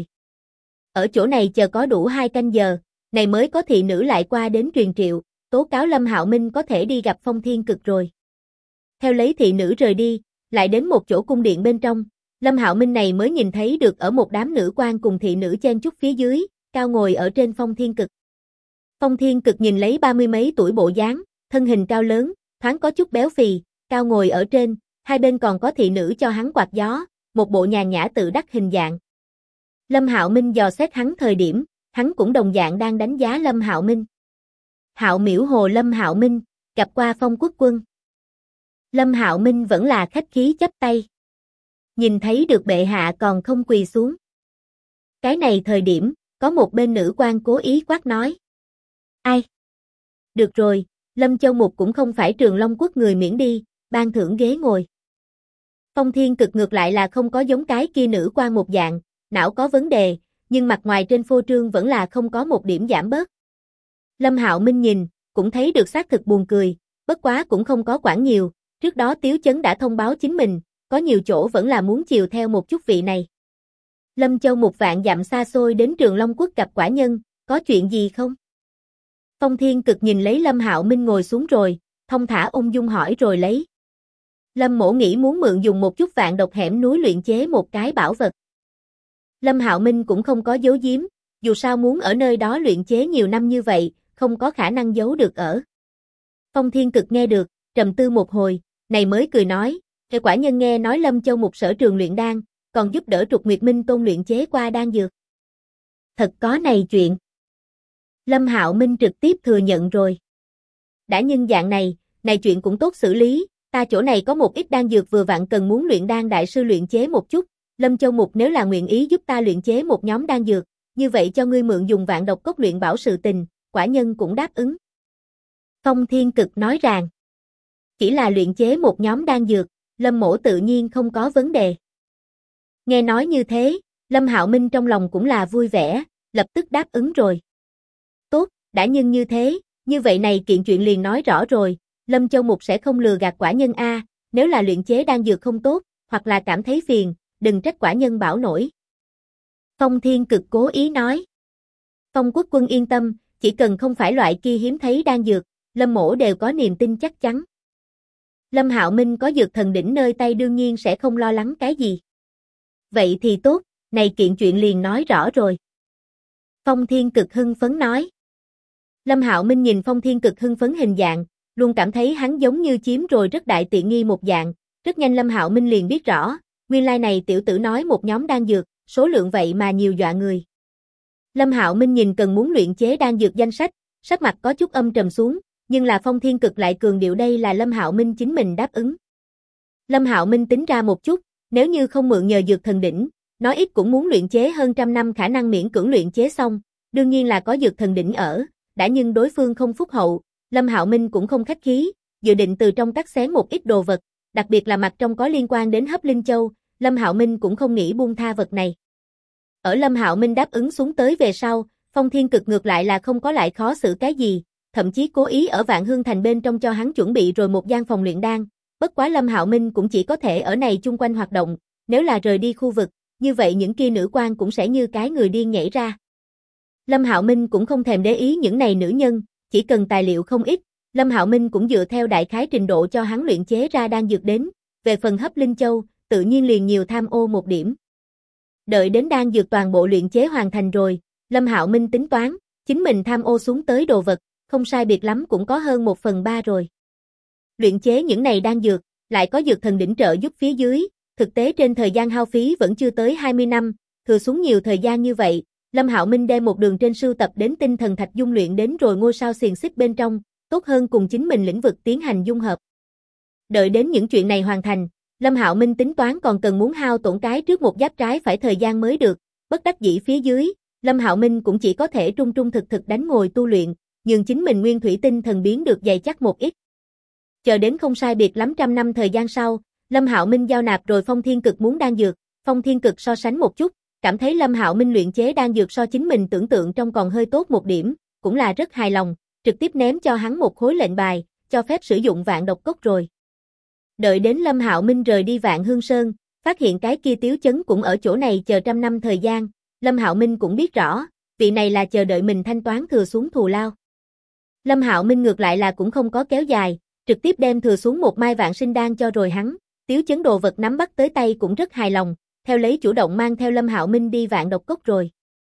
Ở chỗ này chờ có đủ 2 canh giờ, này mới có thị nữ lại qua đến truyền triệu, tố cáo Lâm Hạo Minh có thể đi gặp Phong Thiên Cực rồi. Theo lấy thị nữ rời đi, lại đến một chỗ cung điện bên trong, Lâm Hạo Minh này mới nhìn thấy được ở một đám nữ quan cùng thị nữ chen chúc phía dưới, cao ngồi ở trên Phong Thiên Cực. Phong Thiên Cực nhìn lấy 30 mấy tuổi bộ dáng, thân hình cao lớn, thoáng có chút béo phì, cao ngồi ở trên, hai bên còn có thị nữ cho hắn quạt gió, một bộ nhàn nhã tự đắc hình dạng. Lâm Hạo Minh dò xét hắn thời điểm, hắn cũng đồng dạng đang đánh giá Lâm Hạo Minh. Hạo Miễu Hồ Lâm Hạo Minh, gặp qua Phong Quốc quân. Lâm Hạo Minh vẫn là khách khí chắp tay. Nhìn thấy được bệ hạ còn không quỳ xuống. Cái này thời điểm, có một bên nữ quan cố ý quát nói. Ai? Được rồi, Lâm Châu Mục cũng không phải Trường Long Quốc người miễn đi, ban thưởng ghế ngồi. Phong Thiên Cực ngược lại là không có giống cái kia nữ quan một dạng, não có vấn đề, nhưng mặt ngoài trên phô trương vẫn là không có một điểm giảm bớt. Lâm Hạo Minh nhìn, cũng thấy được xác thực buồn cười, bất quá cũng không có quản nhiều, trước đó Tiếu Chấn đã thông báo chính mình, có nhiều chỗ vẫn là muốn chiều theo một chút vị này. Lâm Châu Mục vạn dặm xa xôi đến Trường Long Quốc gặp quả nhân, có chuyện gì không? Phong Thiên Cực nhìn lấy Lâm Hạo Minh ngồi xuống rồi, thông thả ung dung hỏi rồi lấy. Lâm mỗ nghĩ muốn mượn dùng một chút vạn độc hẻm núi luyện chế một cái bảo vật. Lâm Hạo Minh cũng không có giấu giếm, dù sao muốn ở nơi đó luyện chế nhiều năm như vậy, không có khả năng giấu được ở. Phong Thiên Cực nghe được, trầm tư một hồi, này mới cười nói, "Cái quả nhân nghe nói Lâm Châu Mục sở trường luyện đan, còn giúp đỡ Trục Nguyệt Minh Tôn luyện chế qua đan dược." Thật có này chuyện. Lâm Hạo Minh trực tiếp thừa nhận rồi. Đã nhân dạng này chuyện cũng tốt xử lý, ta chỗ này có một ít đan dược vừa vặn cần muốn luyện đan đại sư luyện chế một chút, Lâm Châu Mục nếu là nguyện ý giúp ta luyện chế một nhóm đan dược, như vậy cho ngươi mượn dùng vạn độc cốc luyện bảo sự tình, quả nhân cũng đáp ứng. Phong Thiên Cực nói rằng, chỉ là luyện chế một nhóm đan dược, Lâm mỗ tự nhiên không có vấn đề. Nghe nói như thế, Lâm Hạo Minh trong lòng cũng là vui vẻ, lập tức đáp ứng rồi. Tốt, đã nhưng như thế, như vậy này kiện chuyện liền nói rõ rồi, Lâm Châu Mục sẽ không lừa gạt quả nhân a, nếu là luyện chế đan dược không tốt, hoặc là cảm thấy phiền, đừng trách quả nhân bảo nổi. Phong Thiên Cực cố ý nói. Phong Quốc Quân yên tâm, chỉ cần không phải loại kia hiếm thấy đan dược, Lâm mỗ đều có niềm tin chắc chắn. Lâm Hạo Minh có dược thần đỉnh nơi tay đương nhiên sẽ không lo lắng cái gì. Vậy thì tốt, này kiện chuyện liền nói rõ rồi. Phong Thiên Cực hưng phấn nói. Lâm Hạo Minh nhìn Phong Thiên Cực hưng phấn hình dạng, luôn cảm thấy hắn giống như chiếm rồi rất đại tiện nghi một dạng, rất nhanh Lâm Hạo Minh liền biết rõ, nguyên lai này tiểu tử nói một nhóm đan dược, số lượng vậy mà nhiều dọa người. Lâm Hạo Minh nhìn cần muốn luyện chế đan dược danh sách, sắc mặt có chút âm trầm xuống, nhưng là Phong Thiên Cực lại cường điệu đây là Lâm Hạo Minh chính mình đáp ứng. Lâm Hạo Minh tính ra một chút, nếu như không mượn nhờ dược thần đỉnh, nói ít cũng muốn luyện chế hơn trăm năm khả năng miễn cưỡng luyện chế xong, đương nhiên là có dược thần đỉnh ở, đã nhưng đối phương không phúc hậu, Lâm Hạo Minh cũng không khách khí, dự định từ trong cắt xén một ít đồ vật, đặc biệt là mặt trong có liên quan đến Hấp Linh Châu, Lâm Hạo Minh cũng không nghĩ buông tha vật này. Ở Lâm Hạo Minh đáp ứng xuống tới về sau, Phong Thiên Cực ngược lại là không có lại khó xử cái gì, thậm chí cố ý ở Vạn Hương Thành bên trong cho hắn chuẩn bị rồi một gian phòng luyện đan, bất quá Lâm Hạo Minh cũng chỉ có thể ở này chung quanh hoạt động, nếu là rời đi khu vực, như vậy những kia nữ quan cũng sẽ như cái người điên nhảy ra. Lâm Hạo Minh cũng không thèm để ý những này nữ nhân, chỉ cần tài liệu không ít, Lâm Hạo Minh cũng dựa theo đại khái trình độ cho hắn luyện chế ra đan dược đến, về phần Hấp Linh Châu, tự nhiên liền nhiều tham ô một điểm. Đợi đến đan dược toàn bộ luyện chế hoàn thành rồi, Lâm Hạo Minh tính toán, chính mình tham ô xuống tới đồ vật, không sai biệt lắm cũng có hơn 1/3 rồi. Luyện chế những này đan dược, lại có dược thần đỉnh trợ giúp phía dưới, thực tế trên thời gian hao phí vẫn chưa tới 20 năm, thừa xuống nhiều thời gian như vậy, Lâm Hạo Minh đem một đường trên sưu tập đến tinh thần thạch dung luyện đến rồi ngôi sao xiềng xích bên trong, tốt hơn cùng chính mình lĩnh vực tiến hành dung hợp. Đợi đến những chuyện này hoàn thành, Lâm Hạo Minh tính toán còn cần muốn hao tổn cái trước một giáp trái phải thời gian mới được, bất đắc dĩ phía dưới, Lâm Hạo Minh cũng chỉ có thể trung trung thực thực đánh ngồi tu luyện, nhường chính mình nguyên thủy tinh thần biến được dày chắc một ít. Chờ đến không sai biệt lắm trăm năm thời gian sau, Lâm Hạo Minh giao nạp rồi Phong Thiên Cực muốn đan dược, Phong Thiên Cực so sánh một chút, cảm thấy Lâm Hạo Minh luyện chế đan dược so chính mình tưởng tượng trong còn hơi tốt một điểm, cũng là rất hài lòng, trực tiếp ném cho hắn một khối lệnh bài, cho phép sử dụng vạn độc cốc rồi. Đợi đến Lâm Hạo Minh rời đi Vạn Hương Sơn, phát hiện cái kia Tiếu Chấn cũng ở chỗ này chờ trăm năm thời gian, Lâm Hạo Minh cũng biết rõ, vị này là chờ đợi mình thanh toán thừa xuống thù lao. Lâm Hạo Minh ngược lại là cũng không có kéo dài, trực tiếp đem thừa xuống một mai vạn sinh đan cho rồi hắn, Tiếu Chấn đồ vật nắm bắt tới tay cũng rất hài lòng, theo lấy chủ động mang theo Lâm Hạo Minh đi Vạn Độc Cốc rồi.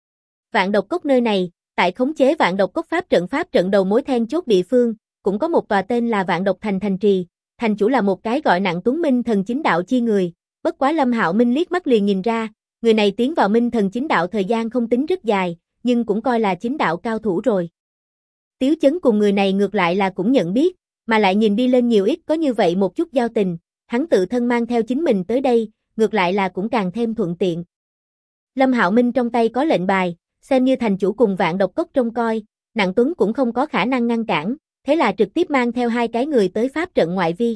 Vạn Độc Cốc nơi này, tại khống chế Vạn Độc Cốc pháp trận đầu mối then chốt địa phương, cũng có một tòa tên là Vạn Độc Thành thành trì, thành chủ là một cái gọi nặng Tuấn Minh thần chính đạo chi người, bất quá Lâm Hạo Minh liếc mắt liền nhìn ra, người này tiến vào Minh thần chính đạo thời gian không tính rất dài, nhưng cũng coi là chính đạo cao thủ rồi. Tiếu Chấn cùng người này ngược lại là cũng nhận biết, mà lại nhìn đi lên nhiều ít có như vậy một chút giao tình, hắn tự thân mang theo chính mình tới đây, ngược lại là cũng càng thêm thuận tiện. Lâm Hạo Minh trong tay có lệnh bài, xem như thành chủ cùng Vạn Độc Cốc trông coi, Nặng Tuấn cũng không có khả năng ngăn cản, thế là trực tiếp mang theo hai cái người tới pháp trận ngoại vi.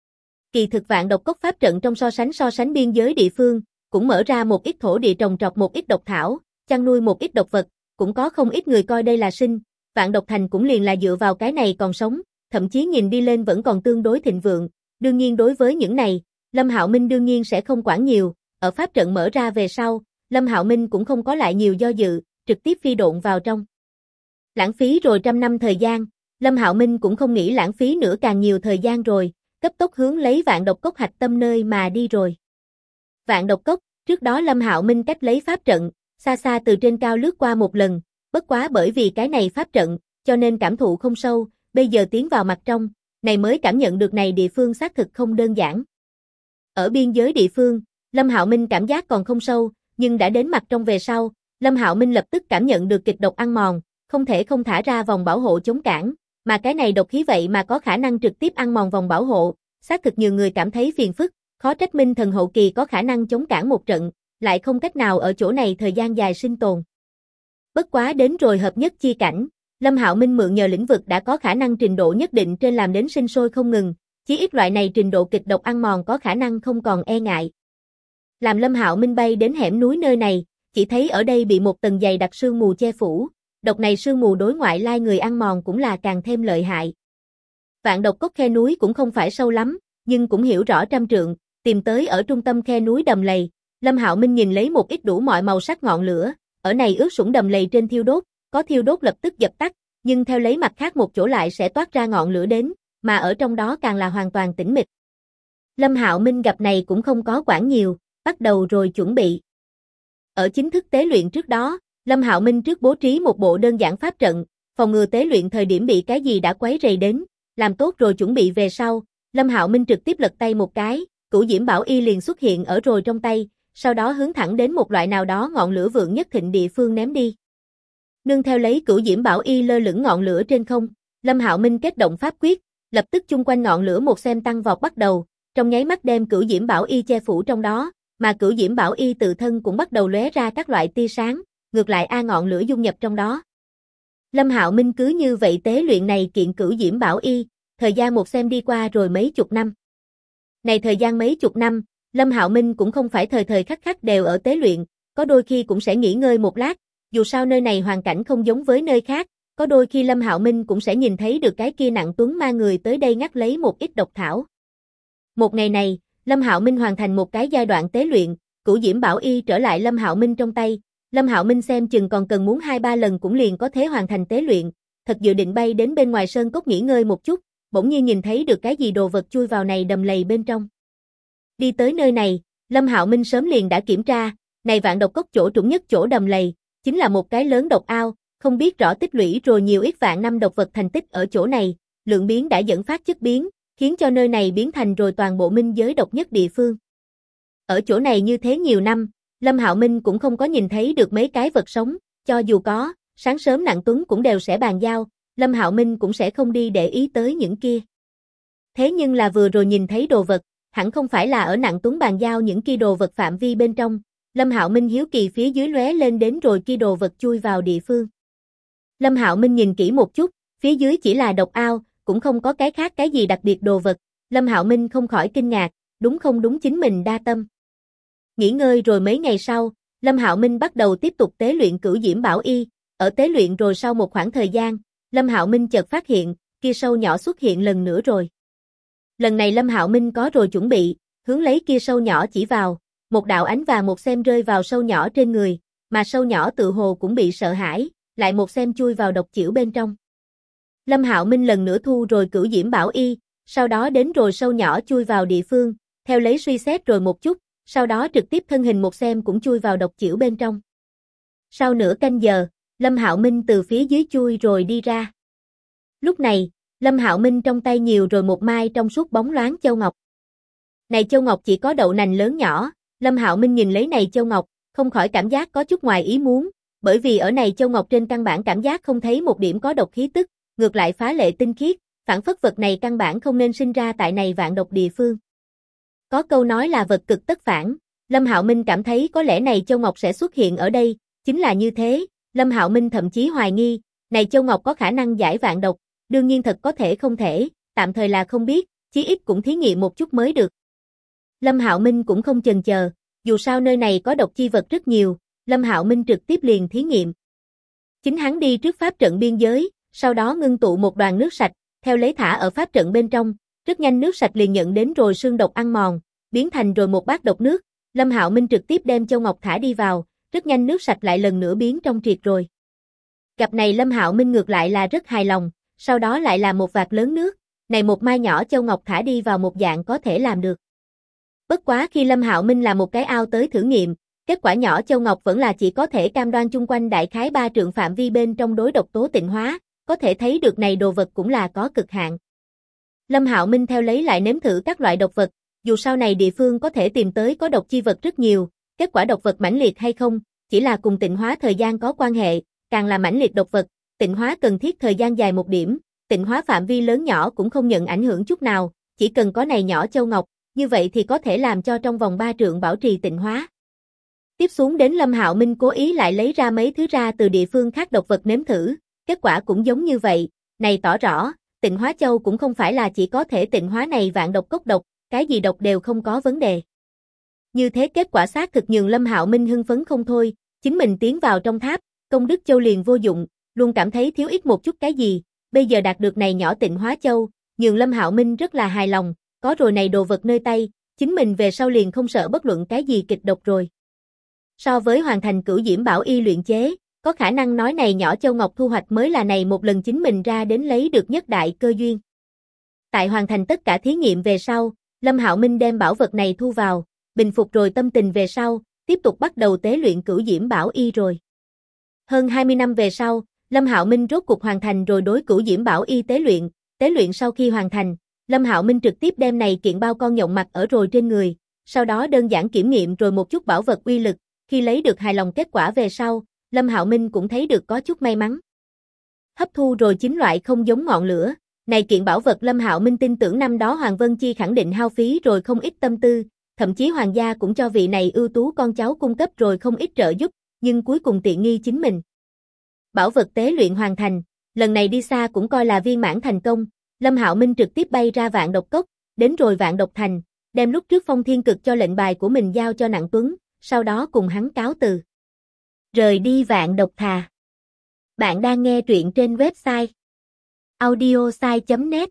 Kỳ thực Vạn Độc Cốc pháp trận trong so sánh biên giới địa phương, cũng mở ra một ít thổ địa trồng trọt một ít độc thảo, chăn nuôi một ít độc vật, cũng có không ít người coi đây là sinh, Vạn Độc Thành cũng liền là dựa vào cái này còn sống, thậm chí nhìn đi lên vẫn còn tương đối thịnh vượng, đương nhiên đối với những này, Lâm Hạo Minh đương nhiên sẽ không quản nhiều, ở pháp trận mở ra về sau, Lâm Hạo Minh cũng không có lại nhiều do dự, trực tiếp phi độn vào trong. Lãng phí rồi trăm năm thời gian, Lâm Hạo Minh cũng không nghĩ lãng phí nữa càng nhiều thời gian rồi, cấp tốc hướng lấy Vạn Độc Cốc hạch tâm nơi mà đi rồi. Vạn Độc Cốc, trước đó Lâm Hạo Minh cách lấy pháp trận, xa xa từ trên cao lướt qua một lần, bất quá bởi vì cái này pháp trận, cho nên cảm thụ không sâu, bây giờ tiến vào mặt trong, này mới cảm nhận được này địa phương xác thực không đơn giản. Ở biên giới địa phương, Lâm Hạo Minh cảm giác còn không sâu, nhưng đã đến mặt trong về sau, Lâm Hạo Minh lập tức cảm nhận được kịch độc ăn mòn, không thể không thả ra vòng bảo hộ chống cản, mà cái này độc khí vậy mà có khả năng trực tiếp ăn mòn vòng bảo hộ, xác thực nhiều người cảm thấy phiền phức, khó trách Minh thần hậu kỳ có khả năng chống cản một trận, lại không cách nào ở chỗ này thời gian dài sinh tồn. Bất quá đến rồi hợp nhất chi cảnh, Lâm Hạo Minh mượn nhờ lĩnh vực đã có khả năng trình độ nhất định trên làm đến sinh sôi không ngừng, chí ít loại này trình độ kịch độc ăn mòn có khả năng không còn e ngại. Làm Lâm Hạo Minh bay đến hẻm núi nơi này, chỉ thấy ở đây bị một tầng dày đặc sương mù che phủ, độc này sương mù đối ngoại lai người ăn mòn cũng là càng thêm lợi hại. Vạn độc cốc khe núi cũng không phải sâu lắm, nhưng cũng hiểu rõ trăm trượng, tìm tới ở trung tâm khe núi đầm lầy, Lâm Hạo Minh nhìn lấy một ít đủ mọi màu sắc ngọn lửa, ở này ướt sũng đầm lầy trên thiêu đốt, có thiêu đốt lập tức dập tắt, nhưng theo lấy mặt khác một chỗ lại sẽ toát ra ngọn lửa đến, mà ở trong đó càng là hoàn toàn tĩnh mịch. Lâm Hạo Minh gặp này cũng không có quản nhiều, bắt đầu rồi chuẩn bị. Ở chính thức tế luyện trước đó, Lâm Hạo Minh trước bố trí một bộ đơn giản pháp trận, phòng ngừa tế luyện thời điểm bị cái gì đã quấy rầy đến, làm tốt rồi chuẩn bị về sau, Lâm Hạo Minh trực tiếp lật tay một cái, Cửu Diễm Bảo Y liền xuất hiện ở rồi trong tay, sau đó hướng thẳng đến một loại nào đó ngọn lửa vượng nhất thịnh địa phương ném đi. Nương theo lấy Cửu Diễm Bảo Y lơ lửng ngọn lửa trên không, Lâm Hạo Minh kết động pháp quyết, lập tức chung quanh ngọn lửa một xem tăng vọt bắt đầu, trong nháy mắt đem Cửu Diễm Bảo Y che phủ trong đó, mà Cửu Diễm Bảo Y tự thân cũng bắt đầu lóe ra các loại tia sáng, ngược lại ngọn lửa dung nhập trong đó. Lâm Hạo Minh cứ như vậy tế luyện này kiện Cửu Diễm Bảo Y, thời gian một xem đi qua rồi mấy chục năm. Này thời gian mấy chục năm, Lâm Hạo Minh cũng không phải thời thời khắc khắc đều ở tế luyện, có đôi khi cũng sẽ nghỉ ngơi một lát, dù sao nơi này hoàn cảnh không giống với nơi khác, có đôi khi Lâm Hạo Minh cũng sẽ nhìn thấy được cái kia nặng tuấn ma người tới đây ngắt lấy một ít độc thảo. Một ngày này, Lâm Hạo Minh hoàn thành một cái giai đoạn tế luyện, Cửu Diễm Bảo Y trở lại Lâm Hạo Minh trong tay, Lâm Hạo Minh xem chừng còn cần muốn 2-3 lần cũng liền có thể hoàn thành tế luyện, thật dự định bay đến bên ngoài sơn cốc nghỉ ngơi một chút, bỗng nhiên nhìn thấy được cái gì đồ vật chui vào này đầm lầy bên trong. Đi tới nơi này, Lâm Hạo Minh sớm liền đã kiểm tra, này vạn độc cốc chỗ trũng nhất chỗ đầm lầy, chính là một cái lớn độc ao, không biết rõ tích lũy rồi nhiều ít vạn năm độc vật thành tích ở chỗ này, lượng biến đã dẫn phát chất biến, khiến cho nơi này biến thành rồi toàn bộ minh giới độc nhất địa phương. Ở chỗ này như thế nhiều năm, Lâm Hạo Minh cũng không có nhìn thấy được mấy cái vật sống, cho dù có, sáng sớm Nặng Tuấn cũng đều sẽ bàn giao, Lâm Hạo Minh cũng sẽ không đi để ý tới những kia. Thế nhưng là vừa rồi nhìn thấy đồ vật, hẳn không phải là ở Nặng Tuấn bàn giao những kia đồ vật phạm vi bên trong, Lâm Hạo Minh hiếu kỳ phía dưới lóe lên đến rồi kia đồ vật chui vào địa phương. Lâm Hạo Minh nhìn kỹ một chút, phía dưới chỉ là độc ao, cũng không có cái khác cái gì đặc biệt đồ vật, Lâm Hạo Minh không khỏi kinh ngạc, đúng không đúng chính mình đa tâm. Nghỉ ngơi rồi mấy ngày sau, Lâm Hạo Minh bắt đầu tiếp tục tế luyện Cửu Diễm Bảo Y, ở tế luyện rồi sau một khoảng thời gian, Lâm Hạo Minh chợt phát hiện, kia sâu nhỏ xuất hiện lần nữa rồi. Lần này Lâm Hạo Minh có rồi chuẩn bị, hướng lấy kia sâu nhỏ chỉ vào, một đạo ánh vàng một xem rơi vào sâu nhỏ trên người, mà sâu nhỏ tự hồ cũng bị sợ hãi, lại một xem chui vào độc chĩu bên trong. Lâm Hạo Minh lần nữa thu rồi Cửu Diễm Bảo Y, sau đó đến rồi sâu nhỏ chui vào địa phương, theo lấy suy xét rồi một chút, sau đó trực tiếp thân hình một xem cũng chui vào độc chĩu bên trong. Sau nửa canh giờ, Lâm Hạo Minh từ phía dưới chui rồi đi ra. Lúc này, Lâm Hạo Minh trong tay nhiều rồi một mai trong suốt bóng loáng châu ngọc. Này châu ngọc chỉ có đậu nành lớn nhỏ, Lâm Hạo Minh nhìn lấy này châu ngọc, không khỏi cảm giác có chút ngoài ý muốn, bởi vì ở này châu ngọc trên căn bản cảm giác không thấy một điểm có độc khí tức, ngược lại phá lệ tinh khiết, phản phất vật này căn bản không nên sinh ra tại này vạn độc địa phương. Có câu nói là vật cực tất phản, Lâm Hạo Minh cảm thấy có lẽ này châu ngọc sẽ xuất hiện ở đây, chính là như thế, Lâm Hạo Minh thậm chí hoài nghi, này châu ngọc có khả năng giải vạn độc, đương nhiên thật có thể không thể, tạm thời là không biết, chí ít cũng thí nghiệm một chút mới được. Lâm Hạo Minh cũng không chần chờ, dù sao nơi này có độc chi vật rất nhiều, Lâm Hạo Minh trực tiếp liền thí nghiệm. Chính hắn đi trước pháp trận biên giới, sau đó ngưng tụ một đoàn nước sạch, theo lấy thả ở pháp trận bên trong, rất nhanh nước sạch liền nhận đến rồi sương độc ăn mòn, biến thành rồi một bát độc nước, Lâm Hạo Minh trực tiếp đem châu ngọc thả đi vào, rất nhanh nước sạch lại lần nữa biến trong triệt rồi. Gặp này Lâm Hạo Minh ngược lại là rất hài lòng, sau đó lại là một vạt lớn nước, này một mai nhỏ châu ngọc thả đi vào một dạng có thể làm được. Bất quá khi Lâm Hạo Minh làm một cái ao tới thử nghiệm, kết quả nhỏ châu ngọc vẫn là chỉ có thể cam đoan chung quanh đại khái 3 trượng phạm vi bên trong đối độc tố tịnh hóa, có thể thấy được này đồ vật cũng là có cực hạn. Lâm Hạo Minh theo lấy lại nếm thử các loại độc vật, dù sau này địa phương có thể tìm tới có độc chi vật rất nhiều, kết quả độc vật mãnh liệt hay không, chỉ là cùng tịnh hóa thời gian có quan hệ, càng là mãnh liệt độc vật, tịnh hóa cần thiết thời gian dài một điểm, tịnh hóa phạm vi lớn nhỏ cũng không nhận ảnh hưởng chút nào, chỉ cần có này nhỏ châu ngọc, như vậy thì có thể làm cho trong vòng 3 trượng bảo trì tịnh hóa. Tiếp xuống đến Lâm Hạo Minh cố ý lại lấy ra mấy thứ ra từ địa phương khác độc vật nếm thử, kết quả cũng giống như vậy, này tỏ rõ, Tịnh Hóa Châu cũng không phải là chỉ có thể tịnh hóa này vạn độc cốc độc, cái gì độc đều không có vấn đề. Như thế kết quả xác thực nhường Lâm Hạo Minh hưng phấn không thôi, chính mình tiến vào trong tháp, công đức châu liền vô dụng, luôn cảm thấy thiếu ít một chút cái gì, bây giờ đạt được này nhỏ Tịnh Hóa Châu, nhường Lâm Hạo Minh rất là hài lòng, có rồi này đồ vật nơi tay, chính mình về sau liền không sợ bất luận cái gì kịch độc rồi. So với hoàn thành Cửu Diễm Bảo Y luyện chế, có khả năng nói này nhỏ châu ngọc thu hoạch mới là này một lần chính mình ra đến lấy được nhất đại cơ duyên. Tại hoàn thành tất cả thí nghiệm về sau, Lâm Hạo Minh đem bảo vật này thu vào, bình phục rồi tâm tình về sau, tiếp tục bắt đầu tế luyện Cửu Diễm Bảo Y rồi. Hơn 20 năm về sau, Lâm Hạo Minh rốt cục hoàn thành rồi đối Cửu Diễm Bảo Y tế luyện sau khi hoàn thành, Lâm Hạo Minh trực tiếp đem này kiện bao con nhộng mặc ở rồi trên người, sau đó đơn giản kiểm nghiệm rồi một chút bảo vật uy lực, khi lấy được hài lòng kết quả về sau, Lâm Hạo Minh cũng thấy được có chút may mắn. Hấp thu rồi 9 loại không giống ngọn lửa, này kiện bảo vật Lâm Hạo Minh tin tưởng năm đó Hoàng Vân Chi khẳng định hao phí rồi không ít tâm tư, thậm chí hoàng gia cũng cho vị này ưu tú con cháu cung cấp rồi không ít trợ giúp, nhưng cuối cùng tiện nghi chính mình. Bảo vật tế luyện hoàn thành, lần này đi xa cũng coi là viên mãn thành công, Lâm Hạo Minh trực tiếp bay ra Vạn Độc Cốc, đến rồi Vạn Độc Thành, đem lúc trước Phong Thiên Cực cho lệnh bài của mình giao cho Nặng Tuấn, sau đó cùng hắn cáo từ. Rời đi Vạn Độc Thà. Bạn đang nghe truyện trên website audiosai.net.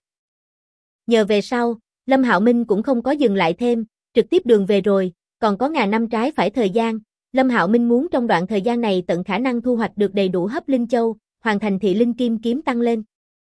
Nhờ về sau, Lâm Hạo Minh cũng không có dừng lại thêm, trực tiếp đường về rồi, còn có ngàn năm trái phải thời gian, Lâm Hạo Minh muốn trong đoạn thời gian này tận khả năng thu hoạch được đầy đủ hấp linh châu, hoàn thành thị linh kim kiếm tăng lên.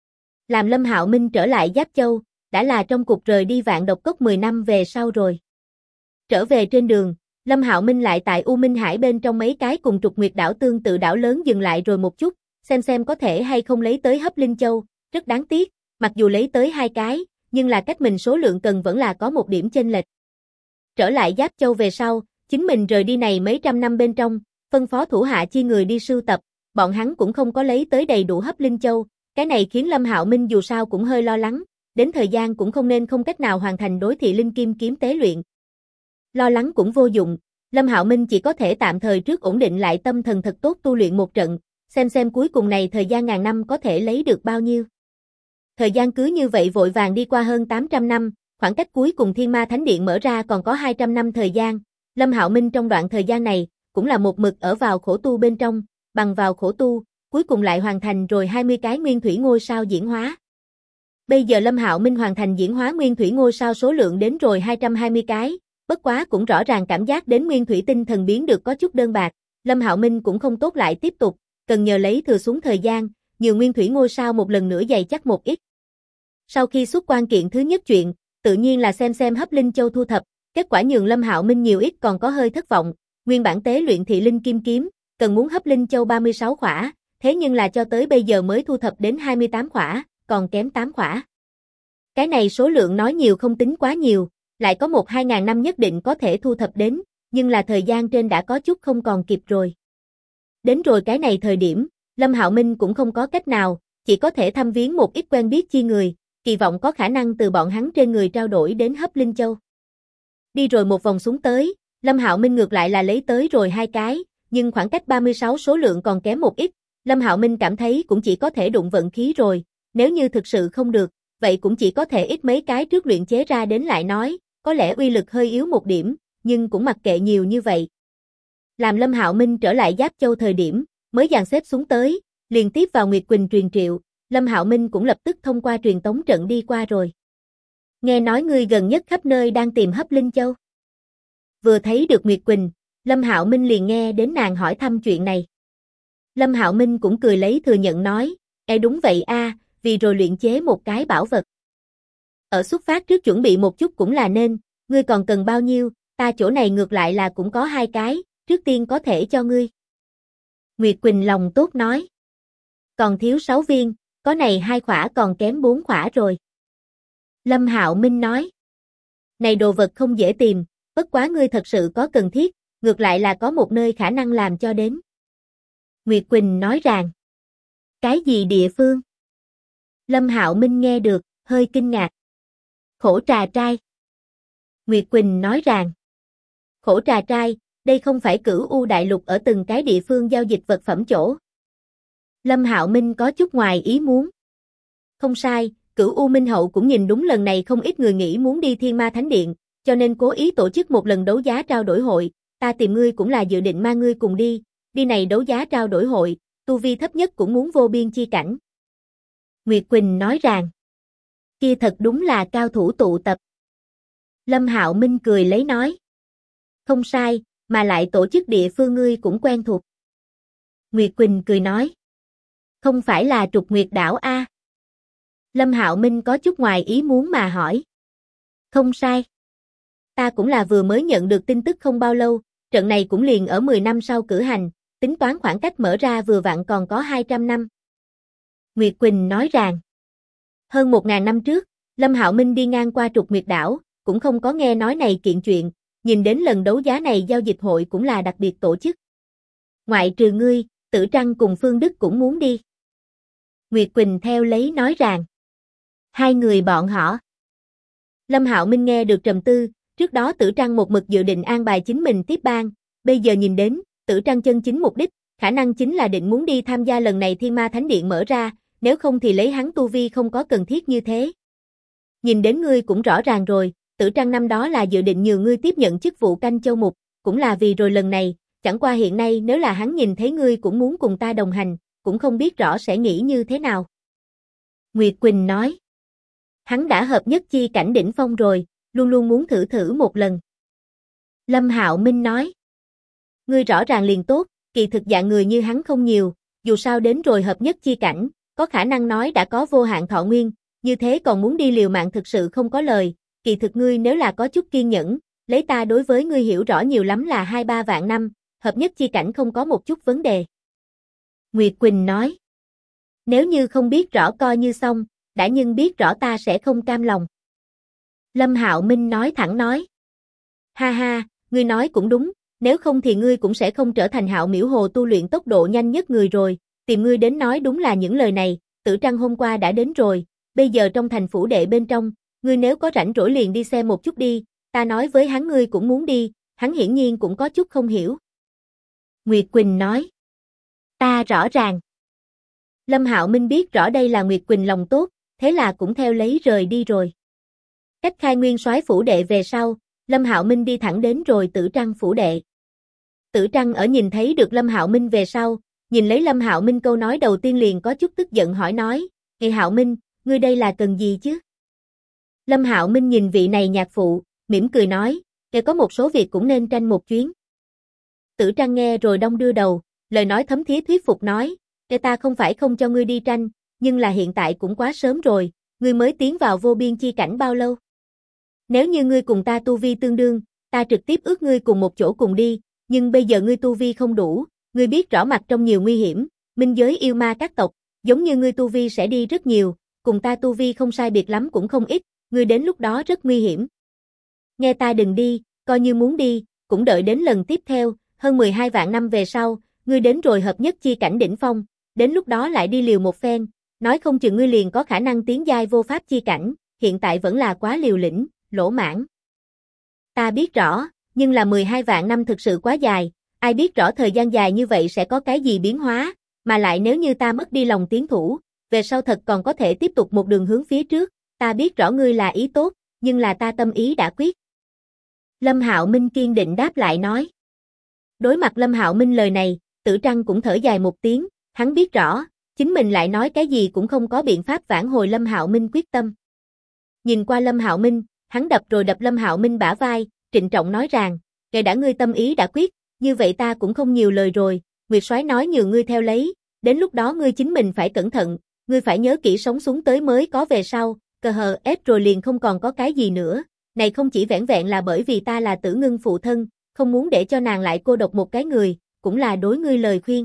Làm Lâm Hạo Minh trở lại Giáp Châu, đã là trong cuộc rời đi Vạn Độc Cốc 10 năm về sau rồi. Trở về trên đường, Lâm Hạo Minh lại tại U Minh Hải bên trong mấy cái cùng Trục Nguyệt đảo tương tự đảo lớn dừng lại rồi một chút, xem có thể hay không lấy tới hấp linh châu, rất đáng tiếc, mặc dù lấy tới 2 cái, nhưng là cách mình số lượng cần vẫn là có một điểm chênh lệch. Trở lại Giáp Châu về sau, chính mình rời đi này mấy trăm năm bên trong, phân phó thủ hạ chi người đi sưu tập, bọn hắn cũng không có lấy tới đầy đủ hấp linh châu, cái này khiến Lâm Hạo Minh dù sao cũng hơi lo lắng, đến thời gian cũng không cách nào hoàn thành đối thị linh kim kiếm tế luyện. Lo lắng cũng vô dụng, Lâm Hạo Minh chỉ có thể tạm thời trước ổn định lại tâm thần thật tốt tu luyện một trận, xem cuối cùng này thời gian ngàn năm có thể lấy được bao nhiêu. Thời gian cứ như vậy vội vàng đi qua hơn 800 năm, khoảng cách cuối cùng Thiên Ma Thánh Điện mở ra còn có 200 năm thời gian, Lâm Hạo Minh trong đoạn thời gian này, cũng là một mực ở vào khổ tu bên trong, bằng vào khổ tu, cuối cùng lại hoàn thành rồi 20 cái nguyên thủy ngôi sao diễn hóa. Bây giờ Lâm Hạo Minh hoàn thành diễn hóa nguyên thủy ngôi sao số lượng đến rồi 220 cái, bất quá cũng rõ ràng cảm giác đến nguyên thủy tinh thần biến được có chút đơn bạc, Lâm Hạo Minh cũng không tốt lại tiếp tục, cần nhờ lấy thừa xuống thời gian, nhiều nguyên thủy ngôi sao một lần nữa dày chắc một ít. Sau khi xuất quan kiện thứ nhất chuyện, tự nhiên là xem hấp linh châu thu thập, kết quả nhường Lâm Hạo Minh nhiều ít còn có hơi thất vọng, nguyên bản tế luyện thị linh kim kiếm, cần muốn hấp linh châu 36 khỏa, thế nhưng là cho tới bây giờ mới thu thập đến 28 khỏa, còn kém 8 khỏa. Cái này số lượng nói nhiều không tính quá nhiều, lại có 1-2 ngàn năm nhất định có thể thu thập đến, nhưng là thời gian trên đã có chút không còn kịp rồi. Đến rồi cái này thời điểm, Lâm Hạo Minh cũng không có cách nào, chỉ có thể thăm viếng một ít quen biết chi người, kỳ vọng có khả năng từ bọn hắn trên người trao đổi đến hấp linh châu. Đi rồi một vòng xuống tới, Lâm Hạo Minh ngược lại là lấy tới rồi 2 cái, nhưng khoảng cách 36 số lượng còn kém một ít, Lâm Hạo Minh cảm thấy cũng chỉ có thể đụng vận khí rồi, nếu như thực sự không được, vậy cũng chỉ có thể ít mấy cái trước luyện chế ra đến lại nói, có lẽ uy lực hơi yếu một điểm, nhưng cũng mặc kệ nhiều như vậy. Làm Lâm Hạo Minh trở lại Giáp Châu thời điểm, mới dàn xếp xuống tới, liền tiếp vào Nguyệt Quỳnh truyền triệu, Lâm Hạo Minh cũng lập tức thông qua truyền tống trận đi qua rồi. Nghe nói ngươi gần nhất khắp nơi đang tìm hấp linh châu. Vừa thấy được Nguyệt Quỳnh, Lâm Hạo Minh liền nghe đến nàng hỏi thăm chuyện này. Lâm Hạo Minh cũng cười lấy thừa nhận nói, đúng vậy a, vì rồi luyện chế một cái bảo vật. Ở xuất phát trước chuẩn bị một chút cũng là nên, ngươi còn cần bao nhiêu, ta chỗ này ngược lại là cũng có 2 cái, trước tiên có thể cho ngươi. Nguyệt Quỳnh lòng tốt nói. Còn thiếu 6 viên, có này 2 khỏa còn kém 4 khỏa rồi. Lâm Hạo Minh nói. Này đồ vật không dễ tìm, bất quá ngươi thật sự có cần thiết, ngược lại là có một nơi khả năng làm cho đến. Nguyệt Quỳnh nói rằng. Cái gì địa phương? Lâm Hạo Minh nghe được, hơi kinh ngạc. Khổ Trà Trai. Nguyệt Quỳnh nói rằng. Khổ Trà Trai, Đây không phải Cửu U đại lục ở từng cái địa phương giao dịch vật phẩm chỗ. Lâm Hạo Minh có chút ngoài ý muốn. Không sai, Cửu U Minh Hậu cũng nhìn đúng lần này không ít người nghĩ muốn đi Thiên Ma Thánh Điện, cho nên cố ý tổ chức một lần đấu giá trao đổi hội, ta tìm ngươi cũng là dự định mang ngươi cùng đi này đấu giá trao đổi hội, tu vi thấp nhất cũng muốn vô biên chi cảnh. Nguyệt Quỳnh nói rằng, kia thật đúng là cao thủ tụ tập. Lâm Hạo Minh cười lấy nói, không sai, mà lại tổ chức địa phương ngươi cũng quen thuộc. Nguyệt Quỳnh cười nói, không phải là Trục Nguyệt đảo a? Lâm Hạo Minh có chút ngoài ý muốn mà hỏi. Không sai. Ta cũng là vừa mới nhận được tin tức không bao lâu, trận này cũng liền ở 10 năm sau cử hành, tính toán khoảng cách mở ra vừa vặn còn có 200 năm. Nguyệt Quỳnh nói rằng, hơn 1000 năm trước, Lâm Hạo Minh đi ngang qua Trục Nguyệt đảo, cũng không có nghe nói này kiện chuyện, nhìn đến lần đấu giá này giao dịch hội cũng là đặc biệt tổ chức. Ngoại trừ ngươi, Tử Trăng cùng Phương Đức cũng muốn đi. Nguyệt Quỳnh theo lấy nói rằng, hai người bọn họ. Lâm Hạo Minh nghe được trầm tư, trước đó Tử Trăng một mực dự định an bài chính mình tiếp ban, bây giờ nhìn đến, Tử Trăng chân chính mục đích, khả năng chính là định muốn đi tham gia lần này Thiên Ma Thánh Điện mở ra, nếu không thì lấy hắn tu vi không có cần thiết như thế. Nhìn đến ngươi cũng rõ ràng rồi, Tử Trăng năm đó là dự định nhờ ngươi tiếp nhận chức vụ canh châu mục, cũng là vì rồi lần này, chẳng qua hiện nay nếu là hắn nhìn thấy ngươi cũng muốn cùng ta đồng hành, cũng không biết rõ sẽ nghĩ như thế nào. Nguyệt Quỳnh nói, hắn đã hợp nhất chi cảnh đỉnh phong rồi, luôn luôn muốn thử một lần. Lâm Hạo Minh nói, ngươi rõ ràng liền tốt, kỳ thực dạng người như hắn không nhiều, dù sao đến rồi hợp nhất chi cảnh, có khả năng nói đã có vô hạn thọ nguyên, như thế còn muốn đi liều mạng thực sự không có lời, kỳ thực ngươi nếu là có chút kiên nhẫn, lấy ta đối với ngươi hiểu rõ nhiều lắm là 2-3 vạn năm, hợp nhất chi cảnh không có một chút vấn đề. Nguyệt Quỳnh nói, nếu như không biết rõ coi như xong, đã nhưng biết rõ ta sẽ không cam lòng. Lâm Hạo Minh nói thẳng nói, ha ha, ngươi nói cũng đúng, nếu không thì ngươi cũng sẽ không trở thành Hạo Miểu Hồ tu luyện tốc độ nhanh nhất người rồi, tìm ngươi đến nói đúng là những lời này, Tử Trăng hôm qua đã đến rồi, bây giờ trong thành phủ đệ bên trong, ngươi nếu có rảnh rỗi liền đi xem một chút đi, ta nói với hắn ngươi cũng muốn đi, hắn hiển nhiên cũng có chút không hiểu. Nguyệt Quỳnh nói, ta rõ ràng. Lâm Hạo Minh biết rõ đây là Nguyệt Quỳnh lòng tốt, thế là cũng theo lấy rời đi rồi. Cách Khai Nguyên soái phủ đệ về sau, Lâm Hạo Minh đi thẳng đến rồi Tử Trăng phủ đệ. Tử Trăng ở nhìn thấy được Lâm Hạo Minh về sau, nhìn lấy Lâm Hạo Minh câu nói đầu tiên liền có chút tức giận hỏi nói, "Ê Hạo Minh, ngươi đây là cần gì chứ?" Lâm Hạo Minh nhìn vị này nhạc phụ, mỉm cười nói, "Kể có một số việc cũng nên tranh một chuyến." Tử Trăng nghe rồi đong đưa đầu, lời nói thấm thía thuyết phục nói, "Kể ta không phải không cho ngươi đi tranh, nhưng là hiện tại cũng quá sớm rồi, ngươi mới tiến vào vô biên chi cảnh bao lâu? Nếu như ngươi cùng ta tu vi tương đương, ta trực tiếp ước ngươi cùng một chỗ cùng đi, nhưng bây giờ ngươi tu vi không đủ, ngươi biết rõ mặt trong nhiều nguy hiểm, minh giới yêu ma các tộc, giống như ngươi tu vi sẽ đi rất nhiều, cùng ta tu vi không sai biệt lắm cũng không ít, ngươi đến lúc đó rất nguy hiểm. Nghe ta đừng đi, coi như muốn đi, cũng đợi đến lần tiếp theo, hơn 12 vạn năm về sau, ngươi đến rồi hợp nhất chi cảnh đỉnh phong, đến lúc đó lại đi liều một phen, nói không chừng ngươi liền có khả năng tiến giai vô pháp chi cảnh, hiện tại vẫn là quá liều lĩnh, lỗ mãng." Ta biết rõ, nhưng là 12 vạn năm thực sự quá dài, ai biết rõ thời gian dài như vậy sẽ có cái gì biến hóa, mà lại nếu như ta mất đi lòng tiến thủ, về sau thật còn có thể tiếp tục một đường hướng phía trước, ta biết rõ ngươi là ý tốt, nhưng là ta tâm ý đã quyết. Lâm Hạo Minh kiên định đáp lại nói. Đối mặt Lâm Hạo Minh lời này, Tử Trăng cũng thở dài một tiếng, hắn biết rõ, chính mình lại nói cái gì cũng không có biện pháp vãn hồi Lâm Hạo Minh quyết tâm. Nhìn qua Lâm Hạo Minh, hắn đập rồi đập Lâm Hạo Minh bả vai, trịnh trọng nói rằng, "Kể đã ngươi tâm ý đã quyết, như vậy ta cũng không nhiều lời rồi, Nguyệt soái nói nhường ngươi theo lấy, đến lúc đó ngươi chính mình phải cẩn thận, ngươi phải nhớ kỹ sống xuống tới mới có về sau, cờ hờ ép rồi liền không còn có cái gì nữa, này không chỉ vẻn vẹn là bởi vì ta là Tử Ngưng phụ thân, không muốn để cho nàng lại cô độc một cái người, cũng là đối ngươi lời khuyên."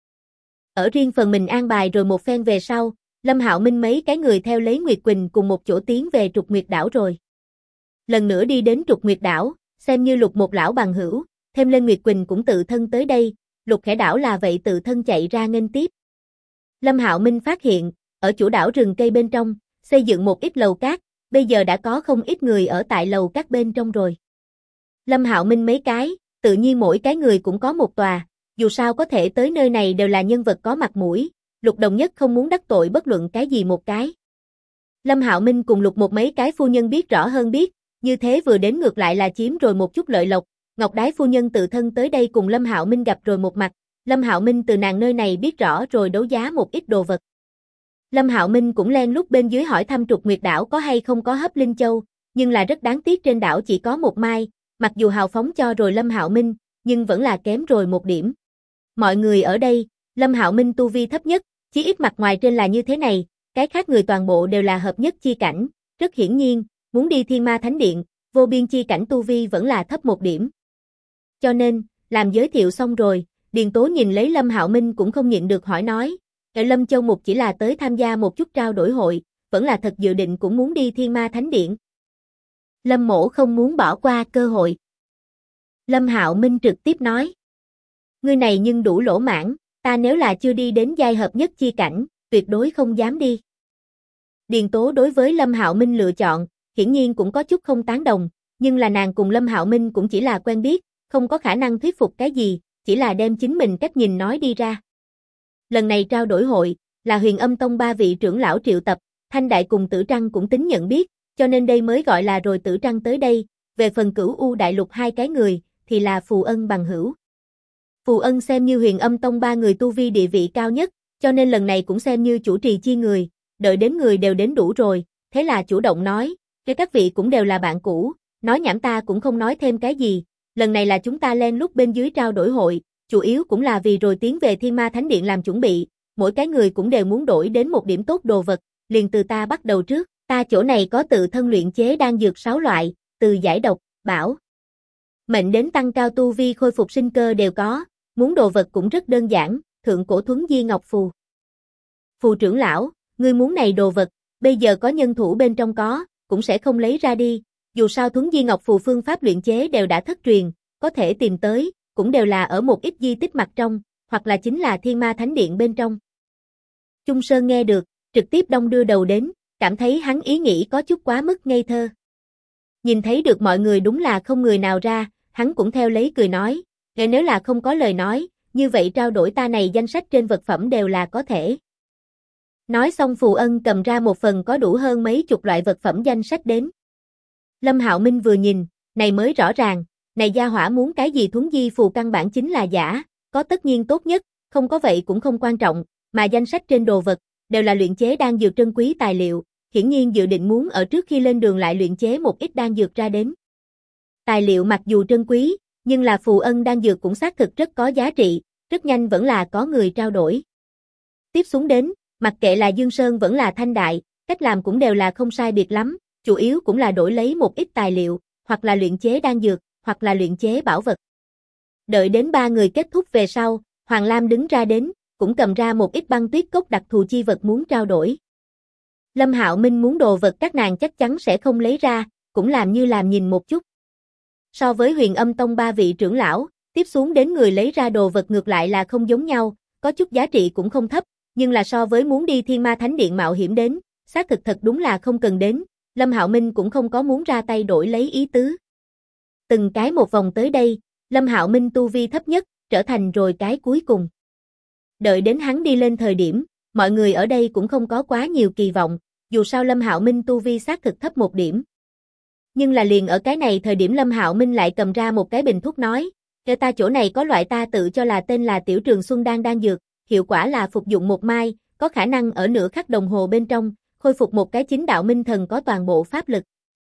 Ở riêng phần mình an bài rồi một phen về sau, Lâm Hạo Minh mấy cái người theo lấy Nguyệt Quỳnh cùng một chỗ tiến về Trục Nguyệt đảo rồi. Lần nữa đi đến Trục Nguyệt đảo, xem như Lục một lão bằng hữu, thêm lên Nguyệt Quỳnh cũng tự thân tới đây, Lục Khẽ đảo là vậy tự thân chạy ra nghênh tiếp. Lâm Hạo Minh phát hiện, ở chủ đảo rừng cây bên trong, xây dựng một ít lầu cát, bây giờ đã có không ít người ở tại lầu cát bên trong rồi. Lâm Hạo Minh mấy cái, Tự nhiên mỗi cái người cũng có một tòa, dù sao có thể tới nơi này đều là nhân vật có mặt mũi, Lục Đồng Nhất không muốn đắc tội bất luận cái gì một cái. Lâm Hạo Minh cùng Lục một mấy cái phu nhân biết rõ hơn biết, như thế vừa đến ngược lại là chiếm rồi một chút lợi lộc, Ngọc Đái phu nhân tự thân tới đây cùng Lâm Hạo Minh gặp rồi một mặt, Lâm Hạo Minh từ nàng nơi này biết rõ rồi đấu giá một ít đồ vật. Lâm Hạo Minh cũng len lút bên dưới hỏi thăm Trục Nguyệt đảo có hay không có hấp linh châu, nhưng là rất đáng tiếc trên đảo chỉ có một mai, mặc dù hào phóng cho rồi Lâm Hạo Minh, nhưng vẫn là kém rồi một điểm. Mọi người ở đây, Lâm Hạo Minh tu vi thấp nhất, chí ít mặt ngoài trên là như thế này, cái khác người toàn bộ đều là hợp nhất chi cảnh, rất hiển nhiên, muốn đi Thiên Ma Thánh Điện, vô biên chi cảnh tu vi vẫn là thấp một điểm. Cho nên, làm giới thiệu xong rồi, Điền Tố nhìn lấy Lâm Hạo Minh cũng không nhịn được hỏi nói, Lâm Châu Mục chỉ là tới tham gia một chút trao đổi hội, vẫn là thật dự định cũng muốn đi Thiên Ma Thánh Điện. Lâm Mỗ không muốn bỏ qua cơ hội. Lâm Hạo Minh trực tiếp nói, ngươi này nhưng đủ lỗ mãn, ta nếu là chưa đi đến giai hợp nhất chi cảnh, tuyệt đối không dám đi. Điền Tố đối với Lâm Hạo Minh lựa chọn, hiển nhiên cũng có chút không tán đồng, nhưng là nàng cùng Lâm Hạo Minh cũng chỉ là quen biết, không có khả năng thuyết phục cái gì, chỉ là đem chính mình cách nhìn nói đi ra. Lần này trao đổi hội, là Huyền Âm Tông 3 vị trưởng lão triệu tập, Thanh Đại cùng Tử Trăng cũng tính nhận biết, cho nên đây mới gọi là rồi Tử Trăng tới đây, về phần Cửu U Đại Lục hai cái người, thì là Phù Ân bằng hữu. Phù Ân xem như Huyền Âm Tông 3 người tu vi địa vị cao nhất, cho nên lần này cũng xem như chủ trì chi người, đợi đến người đều đến đủ rồi, thế là chủ động nói, các vị cũng đều là bạn cũ, nói nhảm ta cũng không nói thêm cái gì, lần này là chúng ta len lút bên dưới trao đổi hội, chủ yếu cũng là vì rồi tiến về Thiên Ma Thánh Điện làm chuẩn bị, mỗi cái người cũng đều muốn đổi đến một điểm tốt đồ vật, liền từ ta bắt đầu trước, ta chỗ này có tự thân luyện chế đan dược 6 loại, từ giải độc, bảo mệnh đến tăng cao tu vi khôi phục sinh cơ đều có, muốn đồ vật cũng rất đơn giản, thượng cổ thuấn di ngọc phù. Phù trưởng lão, ngươi muốn này đồ vật, bây giờ có nhân thủ bên trong có, cũng sẽ không lấy ra đi, dù sao thuấn di ngọc phù phương pháp luyện chế đều đã thất truyền, có thể tìm tới, cũng đều là ở một ít di tích mặt trong, hoặc là chính là Thiên Ma Thánh Điện bên trong. Chung Sơn nghe được, trực tiếp đong đưa đầu đến, cảm thấy hắn ý nghĩ có chút quá mức ngây thơ. Nhìn thấy được mọi người đúng là không người nào ra, hắn cũng theo lấy cười nói, nếu là không có lời nói, như vậy trao đổi ta này danh sách trên vật phẩm đều là có thể. Nói xong Phù Ân cầm ra một phần có đủ hơn mấy chục loại vật phẩm danh sách đến. Lâm Hạo Minh vừa nhìn, này mới rõ ràng, này gia hỏa muốn cái gì thuấn di phù căn bản chính là giả, có tất nhiên tốt nhất, không có vậy cũng không quan trọng, mà danh sách trên đồ vật, đều là luyện chế đan dược trân quý tài liệu, hiển nhiên dự định muốn ở trước khi lên đường lại luyện chế một ít đan dược ra đến. Tài liệu mặc dù trân quý, nhưng là Phù Ân đan dược cũng xác thực rất có giá trị, rất nhanh vẫn là có người trao đổi. Tiếp xuống đến, mặc kệ là Dương Sơn vẫn là Thanh Đại, cách làm cũng đều là không sai biệt lắm, chủ yếu cũng là đổi lấy một ít tài liệu, hoặc là luyện chế đan dược, hoặc là luyện chế bảo vật. Đợi đến 3 người kết thúc về sau, Hoàng Lam đứng ra đến, cũng cầm ra một ít băng tuyết cốc đặc thù chi vật muốn trao đổi. Lâm Hạo Minh muốn đồ vật các nàng chắc chắn sẽ không lấy ra, cũng làm như làm nhìn một chút. So với Huyền Âm Tông 3 vị trưởng lão, tiếp xuống đến người lấy ra đồ vật ngược lại là không giống nhau, có chút giá trị cũng không thấp, nhưng là so với muốn đi Thiên Ma Thánh Điện mạo hiểm đến, xác thực thật đúng là không cần đến, Lâm Hạo Minh cũng không có muốn ra tay đổi lấy ý tứ. Từng cái một vòng tới đây, Lâm Hạo Minh tu vi thấp nhất, trở thành rồi cái cuối cùng. Đợi đến hắn đi lên thời điểm, mọi người ở đây cũng không có quá nhiều kỳ vọng, dù sao Lâm Hạo Minh tu vi xác thực thấp một điểm. Nhưng là liền ở cái này thời điểm Lâm Hạo Minh lại cầm ra một cái bình thuốc nói, cho ta chỗ này có loại ta tự cho là tên là Tiểu Trường Xuân đan dược, hiệu quả là phục dụng một mai, có khả năng ở nửa khắc đồng hồ bên trong, khôi phục một cái chính đạo minh thần có toàn bộ pháp lực.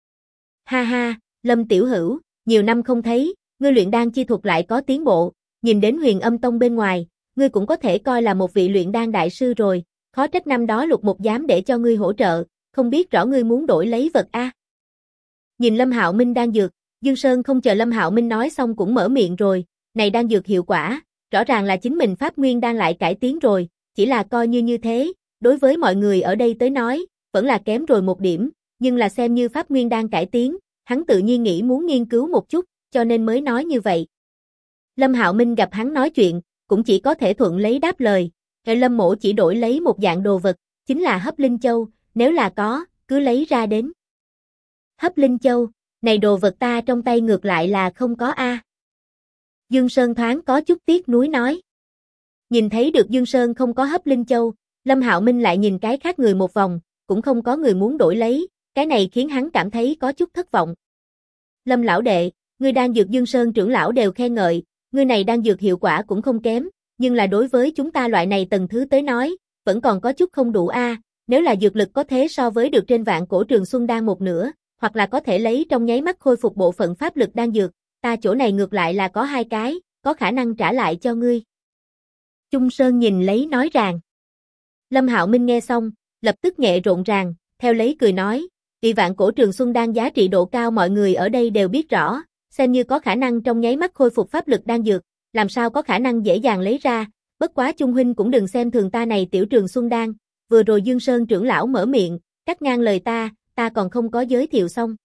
Ha ha, Lâm Tiểu Hữu, nhiều năm không thấy, ngươi luyện đan chi thuật lại có tiến bộ, nhìn đến Huyền Âm Tông bên ngoài, ngươi cũng có thể coi là một vị luyện đan đại sư rồi, khó trách năm đó Lục Một dám để cho ngươi hỗ trợ, không biết rõ ngươi muốn đổi lấy vật a. Nhìn Lâm Hạo Minh đan dược, Dương Sơn không chờ Lâm Hạo Minh nói xong cũng mở miệng rồi, này đan dược hiệu quả, rõ ràng là chính mình pháp nguyên đan lại cải tiến rồi, chỉ là coi như thế, đối với mọi người ở đây tới nói, vẫn là kém rồi một điểm, nhưng là xem như pháp nguyên đan cải tiến, hắn tự nhiên nghĩ muốn nghiên cứu một chút, cho nên mới nói như vậy. Lâm Hạo Minh gặp hắn nói chuyện, cũng chỉ có thể thuận lấy đáp lời, Lâm mỗ chỉ đổi lấy một dạng đồ vật, chính là hấp linh châu, nếu là có, cứ lấy ra đến. Hấp linh châu, này đồ vật ta trong tay ngược lại là không có a. Dương Sơn thoáng có chút tiếc nuối nói. Nhìn thấy được Dương Sơn không có hấp linh châu, Lâm Hạo Minh lại nhìn cái khác người một vòng, cũng không có người muốn đổi lấy, cái này khiến hắn cảm thấy có chút thất vọng. Lâm lão đệ, ngươi đan dược Dương Sơn trưởng lão đều khen ngợi, ngươi này đan dược hiệu quả cũng không kém, nhưng là đối với chúng ta loại này tầng thứ tới nói, vẫn còn có chút không đủ a. Nếu là dược lực có thế so với được trên vạn cổ trường xuân đan một nửa, hoặc là có thể lấy trong nháy mắt khôi phục bộ phận pháp lực đan dược, ta chỗ này ngược lại là có 2 cái, có khả năng trả lại cho ngươi. Chung Sơn nhìn lấy nói rằng. Lâm Hạo Minh nghe xong, lập tức nhẹ rộn ràng, theo lấy cười nói, vì vạn cổ trường xuân đan giá trị độ cao mọi người ở đây đều biết rõ, xem như có khả năng trong nháy mắt khôi phục pháp lực đan dược, làm sao có khả năng dễ dàng lấy ra, bất quá Chung huynh cũng đừng xem thường ta này tiểu trường xuân đan, vừa rồi Dương Sơn trưởng lão mở miệng, cắt ngang lời ta còn không có giới thiệu xong.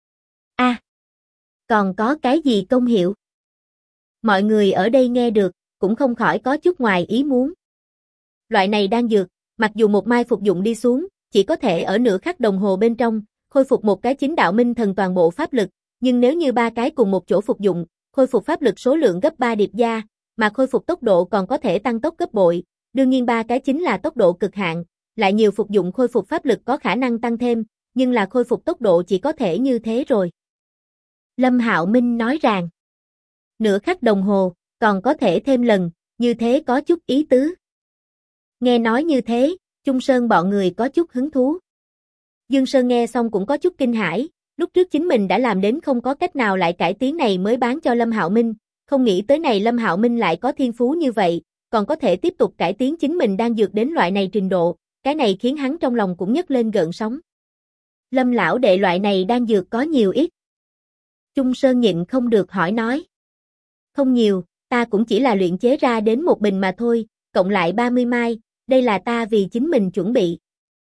Còn có cái gì công hiệu? Mọi người ở đây nghe được, cũng không khỏi có chút ngoài ý muốn. Loại này đan dược, mặc dù một mai phục dụng đi xuống, chỉ có thể ở nửa khắc đồng hồ bên trong, khôi phục một cái chính đạo minh thần toàn bộ pháp lực, nhưng nếu như 3 cái cùng một chỗ phục dụng, khôi phục pháp lực số lượng gấp 3 điệp gia, mà khôi phục tốc độ còn có thể tăng tốc gấp bội, đương nhiên 3 cái chính là tốc độ cực hạn, lại nhiều phục dụng khôi phục pháp lực có khả năng tăng thêm, nhưng là khôi phục tốc độ chỉ có thể như thế rồi. Lâm Hạo Minh nói rằng, nửa khắc đồng hồ, còn có thể thêm lần, như thế có chút ý tứ. Nghe nói như thế, Chung Sơn bọn người có chút hứng thú. Dương Sơn nghe xong cũng có chút kinh hãi, lúc trước chính mình đã làm đến không có cách nào lại cải tiến này mới bán cho Lâm Hạo Minh, không nghĩ tới này Lâm Hạo Minh lại có thiên phú như vậy, còn có thể tiếp tục cải tiến chính mình đang dược đến loại này trình độ, cái này khiến hắn trong lòng cũng nhấc lên gợn sóng. Lâm lão đệ loại này đang dược có nhiều ít. Chung Sơn nhịn không được hỏi nói. Không nhiều, ta cũng chỉ là luyện chế ra đến một bình mà thôi, cộng lại 30 mai, đây là ta vì chính mình chuẩn bị.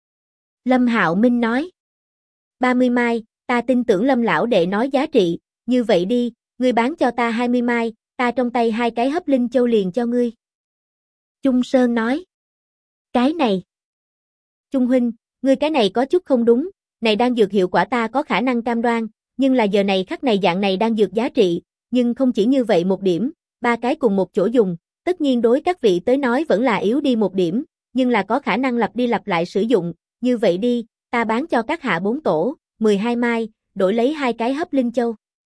Lâm Hạo Minh nói. 30 mai, ta tin tưởng Lâm lão đệ nói giá trị, như vậy đi, ngươi bán cho ta 20 mai, ta trong tay 2 cái hấp linh châu liền cho ngươi. Chung Sơn nói. Cái này. Chung huynh, ngươi cái này có chút không đúng, này đang dược hiệu quả ta có khả năng cam đoan, nhưng là giờ này khắc này dạng này đang dược giá trị, nhưng không chỉ như vậy một điểm, 3 cái cùng một chỗ dùng, tất nhiên đối các vị tới nói vẫn là yếu đi một điểm, nhưng là có khả năng lặp đi lặp lại sử dụng, như vậy đi, ta bán cho các hạ 4 tổ, 12 mai, đổi lấy 2 cái hấp linh châu.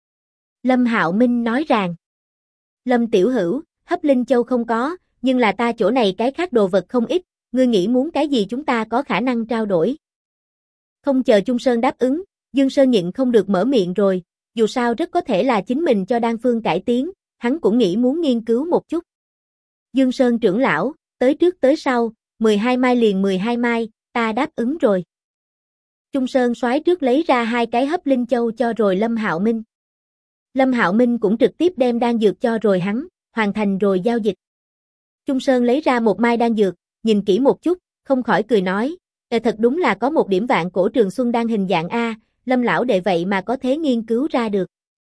Lâm Hạo Minh nói rằng, Lâm tiểu hữu, hấp linh châu không có, nhưng là ta chỗ này cái khác đồ vật không ít, ngươi nghĩ muốn cái gì chúng ta có khả năng trao đổi. Không chờ Chung Sơn đáp ứng, Dương Sơn nhịn không được mở miệng rồi, dù sao rất có thể là chính mình cho đan phương cải tiến, hắn cũng nghĩ muốn nghiên cứu một chút. Dương Sơn trưởng lão, tới trước tới sau, 12 mai liền 12 mai, ta đáp ứng rồi. Chung Sơn soái trước lấy ra 2 cái hấp linh châu cho rồi Lâm Hạo Minh. Lâm Hạo Minh cũng trực tiếp đem đan dược cho rồi hắn, hoàn thành rồi giao dịch. Chung Sơn lấy ra 1 mai đan dược, nhìn kỹ một chút, không khỏi cười nói, thật đúng là có một điểm vạn cổ trường xuân đan hình dạng A, Lâm lão đệ vậy mà có thể nghiên cứu ra được.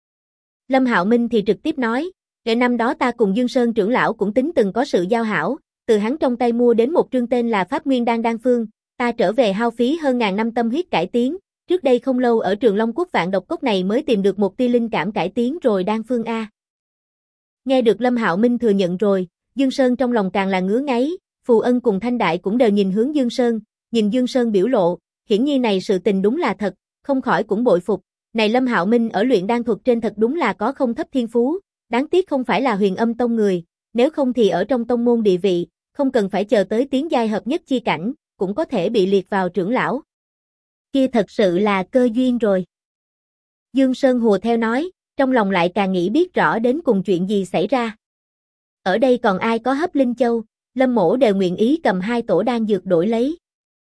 Lâm Hạo Minh thì trực tiếp nói, năm đó ta cùng Dương Sơn trưởng lão cũng tính từng có sự giao hảo, từ hắn trong tay mua đến một trương tên là Pháp Nguyên Đan đan phương, ta trở về hao phí hơn ngàn năm tâm huyết cải tiến, trước đây không lâu ở Trường Long Quốc Vạn Độc Cốc này mới tìm được một tia linh cảm cải tiến rồi đan phương A. Nghe được Lâm Hạo Minh thừa nhận rồi, Dương Sơn trong lòng càng là ngứa ngáy, Phù Ân cùng Thanh Đại cũng đều nhìn hướng Dương Sơn, nhìn Dương Sơn biểu lộ, hiển nhiên này sự tình đúng là thật, không khỏi cũng bội phục, này Lâm Hạo Minh ở luyện đan thuật trên thật đúng là có không thấp thiên phú, đáng tiếc không phải là Huyền Âm Tông người, nếu không thì ở trong tông môn địa vị, không cần phải chờ tới tiến giai hợp nhất chi cảnh, cũng có thể bị liệt vào trưởng lão. Kia thật sự là cơ duyên rồi. Dương Sơn hùa theo nói, trong lòng lại càng nghĩ biết rõ đến cùng chuyện gì xảy ra. Ở đây còn ai có hấp linh châu, Lâm mỗ đều nguyện ý cầm 2 tổ đan dược đổi lấy.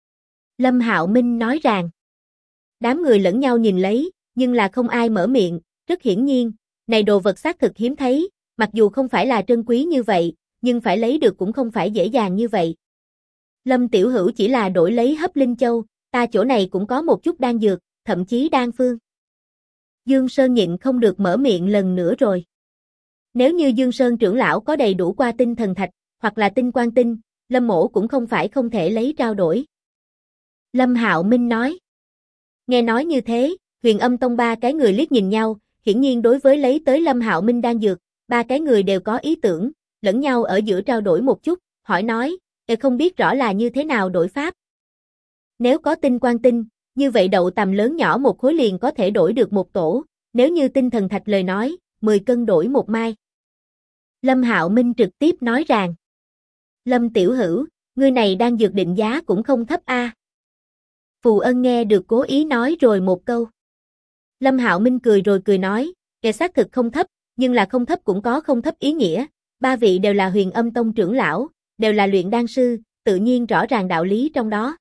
Lâm Hạo Minh nói rằng, đám người lẫn nhau nhìn lấy, nhưng là không ai mở miệng, rất hiển nhiên, này đồ vật xác thực hiếm thấy, mặc dù không phải là trân quý như vậy, nhưng phải lấy được cũng không phải dễ dàng như vậy. Lâm tiểu hữu chỉ là đổi lấy hấp linh châu, ta chỗ này cũng có một chút đan dược, thậm chí đan phương. Dương Sơn nhịn không được mở miệng lần nữa rồi. Nếu như Dương Sơn trưởng lão có đầy đủ qua tinh thần thạch, hoặc là tinh quan tinh, Lâm mỗ cũng không phải không thể lấy trao đổi. Lâm Hạo Minh nói. Nghe nói như thế, Huyền Âm Tông 3 cái người liếc nhìn nhau, hiển nhiên đối với lấy tới Lâm Hạo Minh đan dược, Ba cái người đều có ý tưởng, lẫn nhau ở giữa trao đổi một chút, hỏi nói, không biết rõ là như thế nào đổi pháp. Nếu có tinh quang tinh, như vậy đậu tầm lớn nhỏ một khối liền có thể đổi được một tổ, nếu như tinh thần thạch lời nói, 10 cân đổi một mai. Lâm Hạo Minh trực tiếp nói rằng, Lâm tiểu hữu, ngươi này đang dược định giá cũng không thấp a. Phù Ân nghe được cố ý nói rồi một câu. Lâm Hạo Minh cười rồi cười nói, kẻ xác thực không thấp, nhưng là không thấp cũng có không thấp ý nghĩa, ba vị đều là Huyền Âm Tông trưởng lão, đều là luyện đan sư, tự nhiên rõ ràng đạo lý trong đó.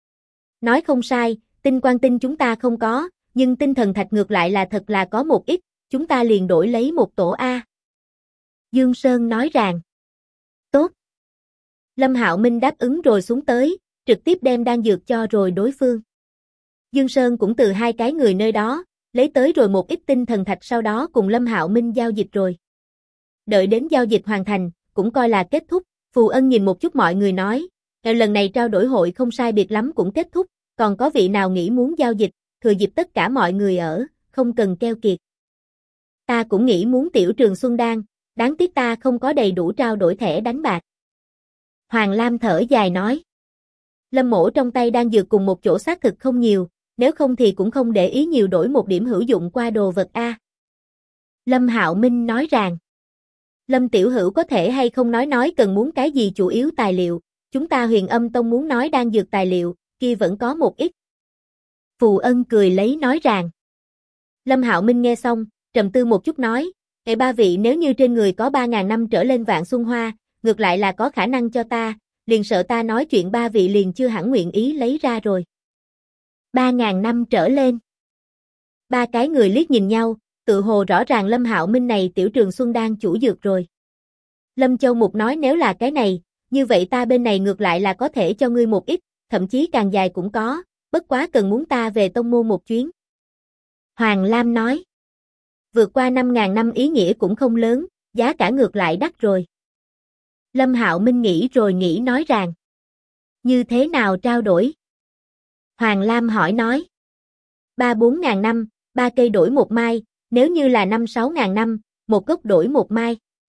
Nói không sai, tinh quang tinh chúng ta không có, nhưng tinh thần thạch ngược lại là thật là có một ít, chúng ta liền đổi lấy một tổ A. Dương Sơn nói rằng, tốt. Lâm Hạo Minh đáp ứng rồi xuống tới, trực tiếp đem đan dược cho rồi đối phương. Dương Sơn cũng từ hai cái người nơi đó, lấy tới rồi một ít tinh thần thạch sau đó cùng Lâm Hạo Minh giao dịch rồi. Đợi đến giao dịch hoàn thành, cũng coi là kết thúc, Phù Ân nhìn một chút mọi người nói, lần này trao đổi hội không sai biệt lắm cũng kết thúc, còn có vị nào nghĩ muốn giao dịch, thừa dịp tất cả mọi người ở, không cần keo kiệt. Ta cũng nghĩ muốn tiểu trường Xuân Đan, đáng tiếc ta không có đầy đủ trao đổi thẻ đánh bạc. Hoàng Lam thở dài nói. Lâm Mỗ trong tay đang dược cùng một chỗ xác thực không nhiều, nếu không thì cũng không để ý nhiều đổi một điểm hữu dụng qua đồ vật A. Lâm Hạo Minh nói rằng, Lâm tiểu hữu có thể hay không nói cần muốn cái gì chủ yếu tài liệu, chúng ta Huyền Âm Tông muốn nói đang dược tài liệu, kia vẫn có một ít. Phù Ân cười lấy nói rằng. Lâm Hạo Minh nghe xong, trầm tư một chút nói, ba vị nếu như trên người có 3.000 năm trở lên vạn xuân hoa, ngược lại là có khả năng cho ta, liền sợ ta nói chuyện ba vị liền chưa hẳn nguyện ý lấy ra rồi. 3.000 năm trở lên. Ba cái người liếc nhìn nhau, tự hồ rõ ràng Lâm Hạo Minh này tiểu trường Xuân đang chủ dược rồi. Lâm Châu Mục nói nếu là cái này, như vậy ta bên này ngược lại là có thể cho ngươi một ít, thậm chí càng dài cũng có, bất quá cần muốn ta về tông môn một chuyến. Hoàng Lam nói, vượt qua 5.000 năm ý nghĩa cũng không lớn, giá cả ngược lại đắt rồi. Lâm Hạo Minh nghĩ rồi nghĩ nói rằng, như thế nào trao đổi? Hoàng Lam hỏi nói, 3-4.000 năm, 3 cây đổi một mai, nếu như là 5-6.000 năm, một gốc đổi một mai.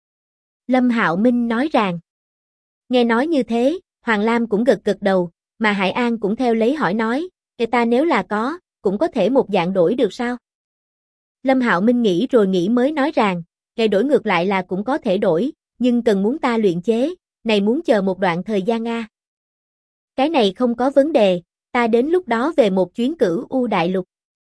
Lâm Hạo Minh nói rằng, nghe nói như thế, Hoàng Lam cũng gật gật đầu, mà Hải An cũng theo lấy hỏi nói, ta nếu là có, cũng có thể một dạng đổi được sao? Lâm Hạo Minh nghĩ rồi nghĩ mới nói rằng, ngày đổi ngược lại là cũng có thể đổi, nhưng cần muốn ta luyện chế, này muốn chờ một đoạn thời gian a. Cái này không có vấn đề, ta đến lúc đó về một chuyến Cửu U Đại Lục.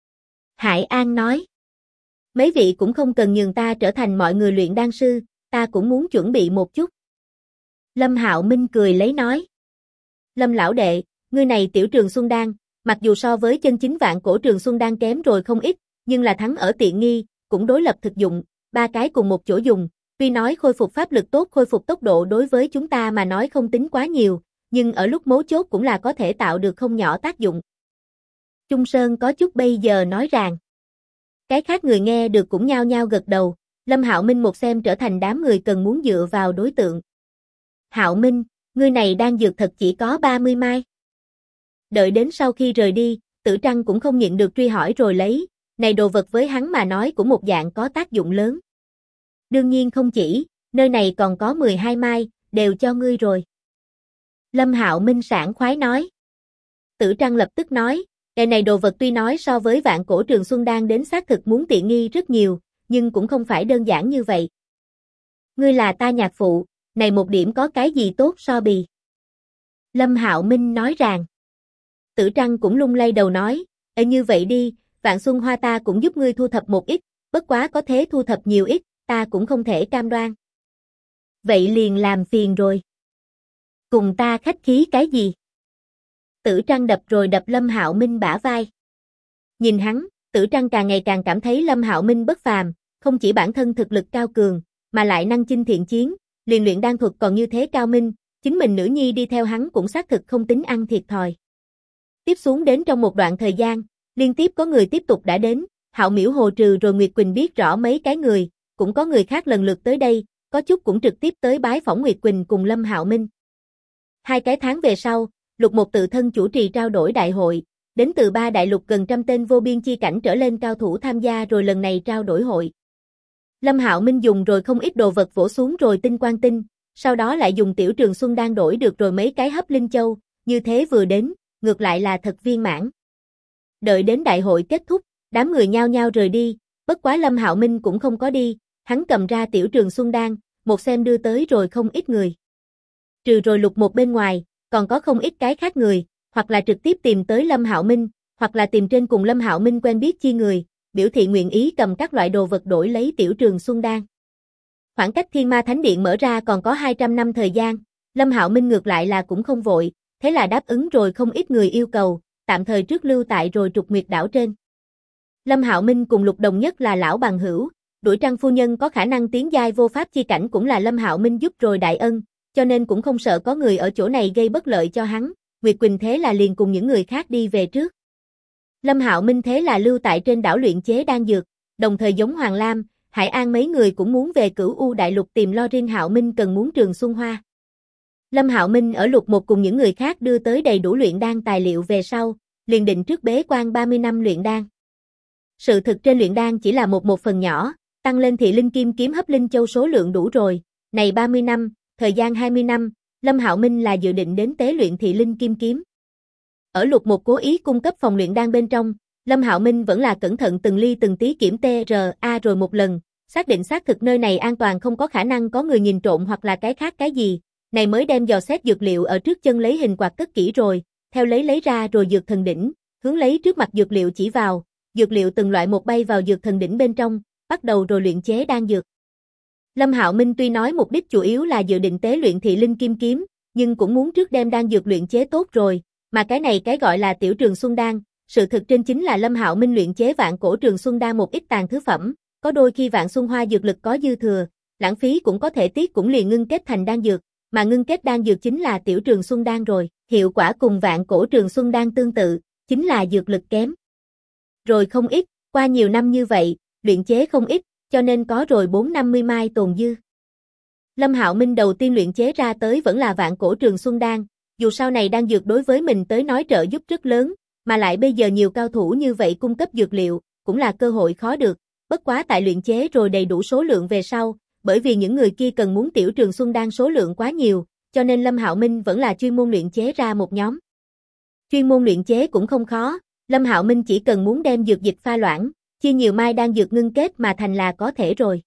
Hải An nói, mấy vị cũng không cần nhường ta trở thành mọi người luyện đan sư, ta cũng muốn chuẩn bị một chút. Lâm Hạo Minh cười lấy nói, Lâm lão đệ, ngươi này tiểu trường Xuân Đan, mặc dù so với chân chính vạn cổ trường Xuân Đan kém rồi không ít, nhưng là thắng ở tiện nghi, cũng đối lập thực dụng, ba cái cùng một chỗ dùng, tuy nói khôi phục pháp lực tốt khôi phục tốc độ đối với chúng ta mà nói không tính quá nhiều, nhưng ở lúc mấu chốt cũng là có thể tạo được không nhỏ tác dụng. Trung Sơn có chút bây giờ nói rằng, cái khác người nghe được cũng nhao nhao gật đầu, Lâm Hạo Minh một xem trở thành đám người cần muốn dựa vào đối tượng. Hạo Minh, ngươi này đang dược thật chỉ có 30 mai. Đợi đến sau khi rời đi, Tử Trăng cũng không nhịn được truy hỏi rồi lấy, này đồ vật với hắn mà nói cũng một dạng có tác dụng lớn. Đương nhiên không chỉ, nơi này còn có 12 mai, đều cho ngươi rồi. Lâm Hạo Minh sảng khoái nói. Tử Trăng lập tức nói, cái này đồ vật tuy nói so với vạn cổ trường Xuân Đan đến xác thực muốn tiện nghi rất nhiều, nhưng cũng không phải đơn giản như vậy. Ngươi là ta nhạc phụ, này một điểm có cái gì tốt so bì. Lâm Hạo Minh nói rằng. Tử Trăng cũng lung lay đầu nói, như vậy đi, vạn xuân hoa ta cũng giúp ngươi thu thập một ít, bất quá có thế thu thập nhiều ít, ta cũng không thể cam đoan. Vậy liền làm phiền rồi. Cùng ta khách khí cái gì? Tử Trăng đập rồi đập Lâm Hạo Minh bả vai. Nhìn hắn, Tử Trăng càng ngày càng cảm thấy Lâm Hạo Minh bất phàm, không chỉ bản thân thực lực cao cường, mà lại năng chinh thiện chiến, liền luyện đan thuật còn như thế cao minh, chính mình nữ nhi đi theo hắn cũng xác thực không tính ăn thiệt thòi. Tiếp xuống đến trong một đoạn thời gian, liên tiếp có người tiếp tục đã đến, Hạo Miểu Hồ trừ rồi Nguyệt Quỳnh biết rõ mấy cái người, cũng có người khác lần lượt tới đây, có chút cũng trực tiếp tới bái phỏng Nguyệt Quỳnh cùng Lâm Hạo Minh. 2 cái tháng về sau, Lục Một tự thân chủ trì trao đổi đại hội, đến từ 3 đại lục gần trăm tên vô biên chi cảnh trở lên cao thủ tham gia rồi lần này trao đổi hội. Lâm Hạo Minh dùng rồi không ít đồ vật vỗ xuống rồi tinh quang tinh, sau đó lại dùng Tiểu Trường Xuân Đan đổi được rồi mấy cái hấp linh châu, như thế vừa đến, ngược lại là thật viên mãn. Đợi đến đại hội kết thúc, đám người nhao nhao rời đi, bất quá Lâm Hạo Minh cũng không có đi, hắn cầm ra Tiểu Trường Xuân Đan, một xem đưa tới rồi không ít người. Trừ rồi Lục Một bên ngoài, còn có không ít cái khác người, hoặc là trực tiếp tìm tới Lâm Hạo Minh, hoặc là tìm trên cùng Lâm Hạo Minh quen biết chi người, biểu thị nguyện ý cầm các loại đồ vật đổi lấy Tiểu Trường Xuân Đan. Khoảng cách Thiên Ma Thánh Điện mở ra còn có 200 năm thời gian, Lâm Hạo Minh ngược lại là cũng không vội, thế là đáp ứng rồi không ít người yêu cầu, tạm thời trước lưu tại rồi Trục Nguyệt đảo trên. Lâm Hạo Minh cùng Lục Đồng Nhất là lão bằng hữu, Đuổi Trăng phu nhân có khả năng tiến giai vô pháp chi cảnh cũng là Lâm Hạo Minh giúp rồi đại ân, cho nên cũng không sợ có người ở chỗ này gây bất lợi cho hắn, Nguyệt Quỳnh thế là liền cùng những người khác đi về trước. Lâm Hạo Minh thế là lưu tại trên đảo luyện chế đan dược, đồng thời giống Hoàng Lam, Hải An mấy người cũng muốn về Cửu U đại lục tìm lo riêng Hạo Minh cần muốn Trường Xuân Hoa. Lâm Hạo Minh ở Lục Một cùng những người khác đưa tới đầy đủ luyện đan tài liệu về sau, liền định trước bế quan 30 năm luyện đan. Sự thực trên luyện đan chỉ là một phần nhỏ, tăng lên Thị Linh Kim kiếm hấp linh châu số lượng đủ rồi, này 30 năm, thời gian 20 năm, Lâm Hạo Minh là dự định đến tế luyện Thị Linh Kim kiếm. Ở Lục Một cố ý cung cấp phòng luyện đan bên trong, Lâm Hạo Minh vẫn là cẩn thận từng ly từng tí kiểm TRA rồi một lần, xác định xác thực nơi này an toàn không có khả năng có người nhìn trộm hoặc là cái khác cái gì, này mới đem dò xét dược liệu ở trước chân lấy hình quạt cất kỹ rồi, theo lấy ra rồi dược thần đỉnh, hướng lấy trước mặt dược liệu chỉ vào, dược liệu từng loại một bay vào dược thần đỉnh bên trong, bắt đầu rồi luyện chế đan dược. Lâm Hạo Minh tuy nói mục đích chủ yếu là dự định tế luyện Thị Linh Kim kiếm, nhưng cũng muốn trước đem đan dược luyện chế tốt rồi, mà cái này cái gọi là Tiểu Trường Xuân Đan, sự thực trên chính là Lâm Hạo Minh luyện chế Vạn Cổ Trường Xuân Đan một ít tàn thứ phẩm, có đôi khi Vạn Xuân Hoa dược lực có dư thừa, lãng phí cũng có thể tiếc cũng liền ngưng kết thành đan dược, mà ngưng kết đan dược chính là Tiểu Trường Xuân Đan rồi, hiệu quả cùng Vạn Cổ Trường Xuân Đan tương tự, chính là dược lực kém. Rồi không ít, qua nhiều năm như vậy, luyện chế không ít, cho nên có rồi 450 mai tồn dư. Lâm Hạo Minh đầu tiên luyện chế ra tới vẫn là Vạn Cổ Trường Xuân Đan, dù sau này đan dược đối với mình tới nói trợ giúp rất lớn, mà lại bây giờ nhiều cao thủ như vậy cung cấp dược liệu, cũng là cơ hội khó được, bất quá tại luyện chế rồi đầy đủ số lượng về sau, bởi vì những người kia cần muốn Tiểu Trường Xuân Đan số lượng quá nhiều, cho nên Lâm Hạo Minh vẫn là chuyên môn luyện chế ra một nhóm. Chuyên môn luyện chế cũng không khó, Lâm Hạo Minh chỉ cần muốn đem dược dịch pha loãng, chia nhiều mai đan dược ngưng kết mà thành là có thể rồi.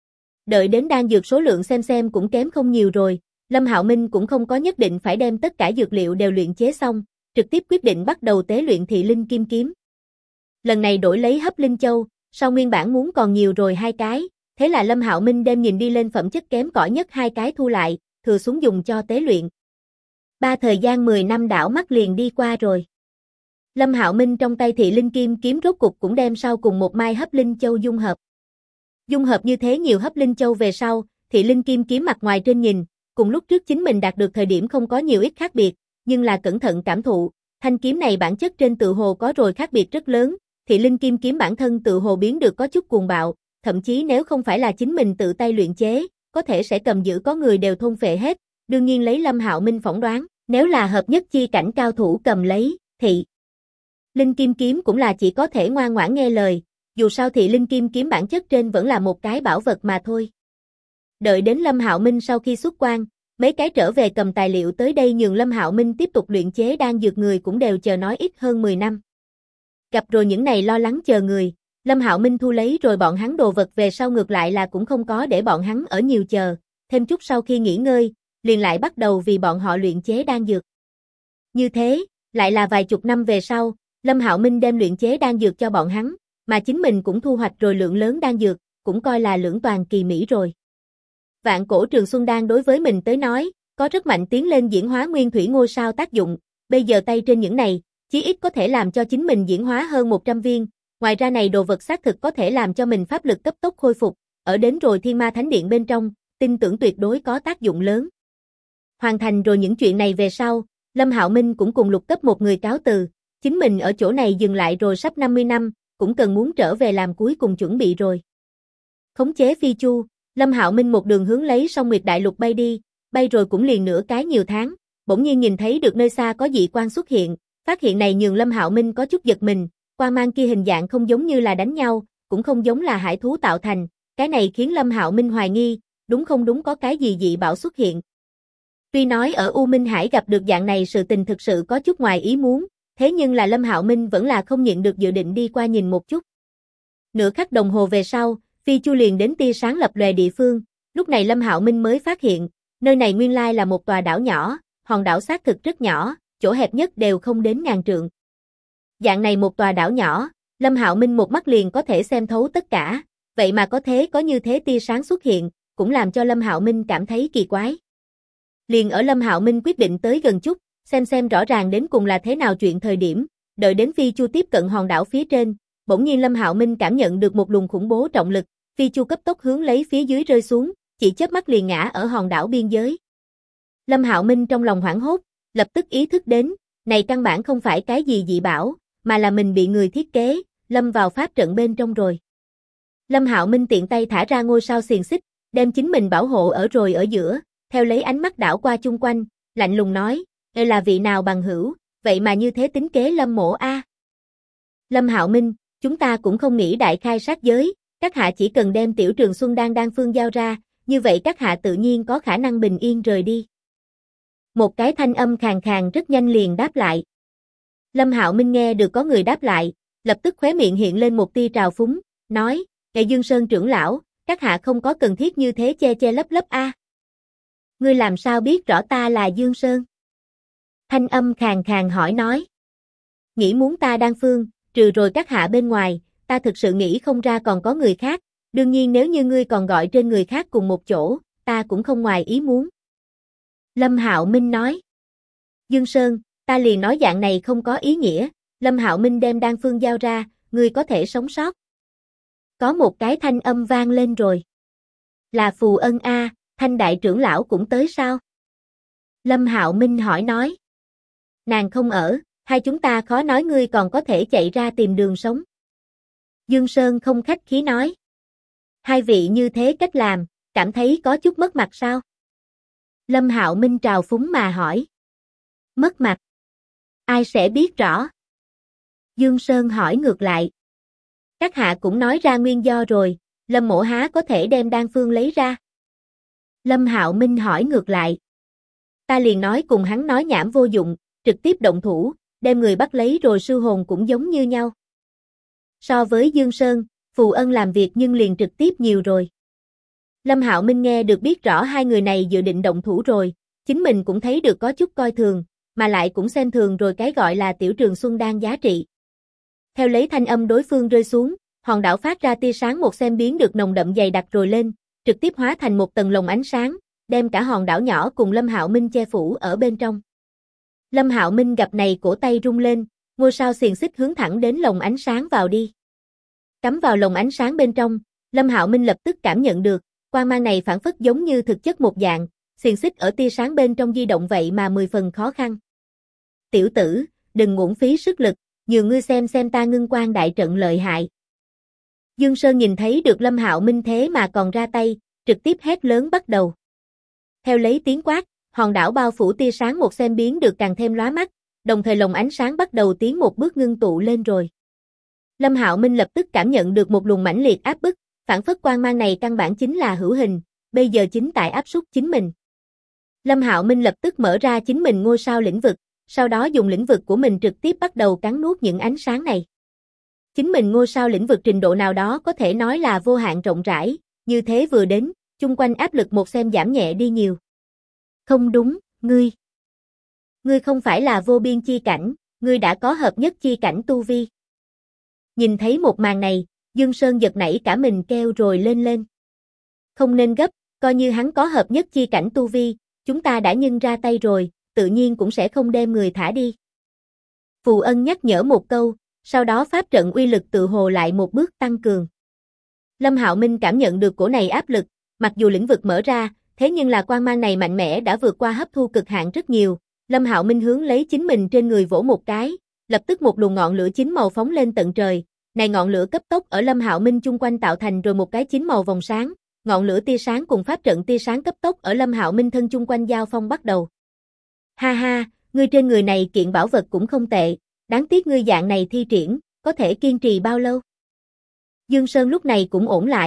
Đợi đến đan dược số lượng xem cũng kém không nhiều rồi, Lâm Hạo Minh cũng không có nhất định phải đem tất cả dược liệu đều luyện chế xong, trực tiếp quyết định bắt đầu tế luyện Thị Linh Kim kiếm. Lần này đổi lấy hấp linh châu, sau nguyên bản muốn còn nhiều rồi 2 cái, thế là Lâm Hạo Minh đem nhìn đi lên phẩm chất kém cỏi nhất 2 cái thu lại, thừa xuống dùng cho tế luyện. Thời gian 10 năm đảo mắt liền đi qua rồi. Lâm Hạo Minh trong tay Thị Linh Kim kiếm rốt cục cũng đem sau cùng một mai hấp linh châu dung hợp. Dung hợp như thế nhiều hấp linh châu về sau, Thị Linh Kim kiếm mặt ngoài trên nhìn, cùng lúc trước chính mình đạt được thời điểm không có nhiều ít khác biệt, nhưng là cẩn thận cảm thụ, thanh kiếm này bản chất trên tự hồ có rồi khác biệt rất lớn, Thị Linh Kim kiếm bản thân tự hồ biến được có chút cuồng bạo, thậm chí nếu không phải là chính mình tự tay luyện chế, có thể sẽ cầm giữ có người đều thôn phệ hết, đương nhiên lấy Lâm Hạo Minh phỏng đoán, nếu là hợp nhất chi cảnh cao thủ cầm lấy, Thị Linh Kim kiếm cũng là chỉ có thể ngoan ngoãn nghe lời, dù sao Thị Linh Kim kiếm bản chất trên vẫn là một cái bảo vật mà thôi. Đợi đến Lâm Hạo Minh sau khi xuất quan, mấy cái trở về cầm tài liệu tới đây nhường Lâm Hạo Minh tiếp tục luyện chế đan dược người cũng đều chờ nói ít hơn 10 năm. Gặp rồi những này lo lắng chờ người, Lâm Hạo Minh thu lấy rồi bọn hắn đồ vật về sau ngược lại là cũng không có để bọn hắn ở nhiều chờ, thêm chút sau khi nghỉ ngơi, liền lại bắt đầu vì bọn họ luyện chế đan dược. Như thế, lại là vài chục năm về sau, Lâm Hạo Minh đem luyện chế đan dược cho bọn hắn, mà chính mình cũng thu hoạch rồi lượng lớn đan dược, cũng coi là lưỡng toàn kỳ mỹ rồi. Vạn Cổ Trường Xuân Đan đối với mình tới nói, có rất mạnh tiến lên diễn hóa nguyên thủy ngôi sao tác dụng, bây giờ tay trên những này, chí ít có thể làm cho chính mình diễn hóa hơn 100 viên, ngoài ra này đồ vật xác thực có thể làm cho mình pháp lực cấp tốc khôi phục, ở đến rồi Thiên Ma Thánh Điện bên trong, tin tưởng tuyệt đối có tác dụng lớn. Hoàn thành rồi những chuyện này về sau, Lâm Hạo Minh cũng cùng Lục Cấp một người cáo từ, chính mình ở chỗ này dừng lại rồi sắp 50 năm, cũng cần muốn trở về làm cuối cùng chuẩn bị rồi. Khống chế phi chu, Lâm Hạo Minh một đường hướng lấy Song Nguyệt Đại Lục bay đi, bay rồi cũng liền nửa cái nhiều tháng, bỗng nhiên nhìn thấy được nơi xa có dị quang xuất hiện, phát hiện này nhường Lâm Hạo Minh có chút giật mình, quang mang kia hình dạng không giống như là đánh nhau, cũng không giống là hải thú tạo thành, cái này khiến Lâm Hạo Minh hoài nghi, đúng không đúng có cái gì dị bảo xuất hiện. Tuy nói ở U Minh Hải gặp được dạng này sự tình thực sự có chút ngoài ý muốn, thế nhưng là Lâm Hạo Minh vẫn là không nhịn được dự định đi qua nhìn một chút. Nửa khắc đồng hồ về sau, Phi Chu liền đến tia sáng lập lòe địa phương, lúc này Lâm Hạo Minh mới phát hiện, nơi này nguyên lai là một tòa đảo nhỏ, hòn đảo xác thực rất nhỏ, chỗ hẹp nhất đều không đến ngàn trượng. Dạng này một tòa đảo nhỏ, Lâm Hạo Minh một mắt liền có thể xem thấu tất cả, vậy mà có như thế tia sáng xuất hiện, cũng làm cho Lâm Hạo Minh cảm thấy kỳ quái. Liền ở Lâm Hạo Minh quyết định tới gần chút, xem rõ ràng đến cùng là thế nào chuyện thời điểm, đợi đến Phi Chu tiếp cận hòn đảo phía trên, bỗng nhiên Lâm Hạo Minh cảm nhận được một luồng khủng bố trọng lực, Phi Chu cấp tốc hướng lấy phía dưới rơi xuống, chỉ chớp mắt liền ngã ở hòn đảo biên giới. Lâm Hạo Minh trong lòng hoảng hốt, lập tức ý thức đến, này căn bản không phải cái gì dị bảo, mà là mình bị người thiết kế, lâm vào pháp trận bên trong rồi. Lâm Hạo Minh tiện tay thả ra ngôi sao xiềng xích, đem chính mình bảo hộ ở giữa, theo lấy ánh mắt đảo qua chung quanh, lạnh lùng nói, đây là vị nào bằng hữu, vậy mà như thế tính kế Lâm mỗ a. Lâm Hạo Minh, chúng ta cũng không nghĩ đại khai sát giới, các hạ chỉ cần đem Tiểu Trường Xuân đan phương giao ra, như vậy các hạ tự nhiên có khả năng bình yên rời đi. Một cái thanh âm khàn khàn rất nhanh liền đáp lại. Lâm Hạo Minh nghe được có người đáp lại, lập tức khóe miệng hiện lên một tia trào phúng, nói, Ngài Dương Sơn trưởng lão, các hạ không có cần thiết như thế che lấp a. Ngươi làm sao biết rõ ta là Dương Sơn? Thanh âm khàn khàn hỏi nói. Nghĩ muốn ta đan phương, trừ rồi các hạ bên ngoài, ta thực sự nghĩ không ra còn có người khác, đương nhiên nếu như ngươi còn gọi trên người khác cùng một chỗ, ta cũng không ngoài ý muốn. Lâm Hạo Minh nói. Dương Sơn, ta liền nói dạng này không có ý nghĩa, Lâm Hạo Minh đem đan phương giao ra, ngươi có thể sống sót. Có một cái thanh âm vang lên rồi. Là Phù Ân a, Thanh đại trưởng lão cũng tới sao? Lâm Hạo Minh hỏi nói. Nàng không ở, hai chúng ta khó nói ngươi còn có thể chạy ra tìm đường sống. Dương Sơn không khách khí nói. Hai vị như thế cách làm, cảm thấy có chút mất mặt sao? Lâm Hạo Minh trào phúng mà hỏi. Mất mặt? Ai sẽ biết rõ? Dương Sơn hỏi ngược lại. Các hạ cũng nói ra nguyên do rồi, Lâm mỗ há có thể đem đan phương lấy ra? Lâm Hạo Minh hỏi ngược lại. Ta liền nói cùng hắn nói nhảm vô dụng, trực tiếp động thủ, đem người bắt lấy rồi sư hồn cũng giống như nhau. So với Dương Sơn, Phù Ân làm việc nhưng liền trực tiếp nhiều rồi. Lâm Hạo Minh nghe được biết rõ hai người này dự định động thủ rồi, chính mình cũng thấy được có chút coi thường, mà lại cũng xem thường rồi cái gọi là Tiểu Trường Xuân đan giá trị. Theo lấy thanh âm đối phương rơi xuống, hòn đảo phát ra tia sáng một xem biến được nồng đậm dày đặc rồi lên, trực tiếp hóa thành một tầng lồng ánh sáng, đem cả hòn đảo nhỏ cùng Lâm Hạo Minh che phủ ở bên trong. Lâm Hạo Minh gặp này cổ tay rung lên, ngôi sao xiềng xích hướng thẳng đến lồng ánh sáng vào đi. Cắm vào lồng ánh sáng bên trong, Lâm Hạo Minh lập tức cảm nhận được, quang mang này phản phất giống như thực chất một dạng, xiềng xích ở tia sáng bên trong di động vậy mà 10 phần khó khăn. Tiểu tử, đừng uổng phí sức lực, nhường ngươi xem ta ngưng quang đại trận lợi hại. Dương Sơn nhìn thấy được Lâm Hạo Minh thế mà còn ra tay, trực tiếp hét lớn bắt đầu. Theo lấy tiếng quát, hòn đảo bao phủ tia sáng một xem biến được càng thêm lóa mắt, đồng thời lồng ánh sáng bắt đầu tiến một bước ngưng tụ lên rồi. Lâm Hạo Minh lập tức cảm nhận được một luồng mãnh liệt áp bức, phản phất quang mang này căn bản chính là hữu hình, bây giờ chính tại áp suất chính mình. Lâm Hạo Minh lập tức mở ra chính mình ngôi sao lĩnh vực, sau đó dùng lĩnh vực của mình trực tiếp bắt đầu cắn nuốt những ánh sáng này. Chính mình ngôi sao lĩnh vực trình độ nào đó có thể nói là vô hạn rộng rãi, như thế vừa đến, chung quanh áp lực một xem giảm nhẹ đi nhiều. Không đúng, ngươi không phải là vô biên chi cảnh, ngươi đã có hợp nhất chi cảnh tu vi. Nhìn thấy một màn này, Dương Sơn giật nảy cả mình kêu rồi lên. Không nên gấp, coi như hắn có hợp nhất chi cảnh tu vi, chúng ta đã nhân ra tay rồi, tự nhiên cũng sẽ không đem người thả đi. Phù Ân nhắc nhở một câu, sau đó pháp trận uy lực tự hồ lại một bước tăng cường. Lâm Hạo Minh cảm nhận được cổ này áp lực, mặc dù lĩnh vực mở ra, thế nhưng là quang mang này mạnh mẽ đã vượt qua hấp thu cực hạn rất nhiều. Lâm Hạo Minh hướng lấy chính mình trên người vỗ một cái, lập tức một luồng ngọn lửa chín màu phóng lên tận trời. Này ngọn lửa cấp tốc ở Lâm Hạo Minh chung quanh tạo thành rồi một cái chín màu vòng sáng, ngọn lửa tia sáng cùng pháp trận tia sáng cấp tốc ở Lâm Hạo Minh thân chung quanh giao phong bắt đầu. Ha ha, ngươi trên người này kiện bảo vật cũng không tệ, đáng tiếc ngươi dạng này thi triển, có thể kiên trì bao lâu? Dương Sơn lúc này cũng ổn lại,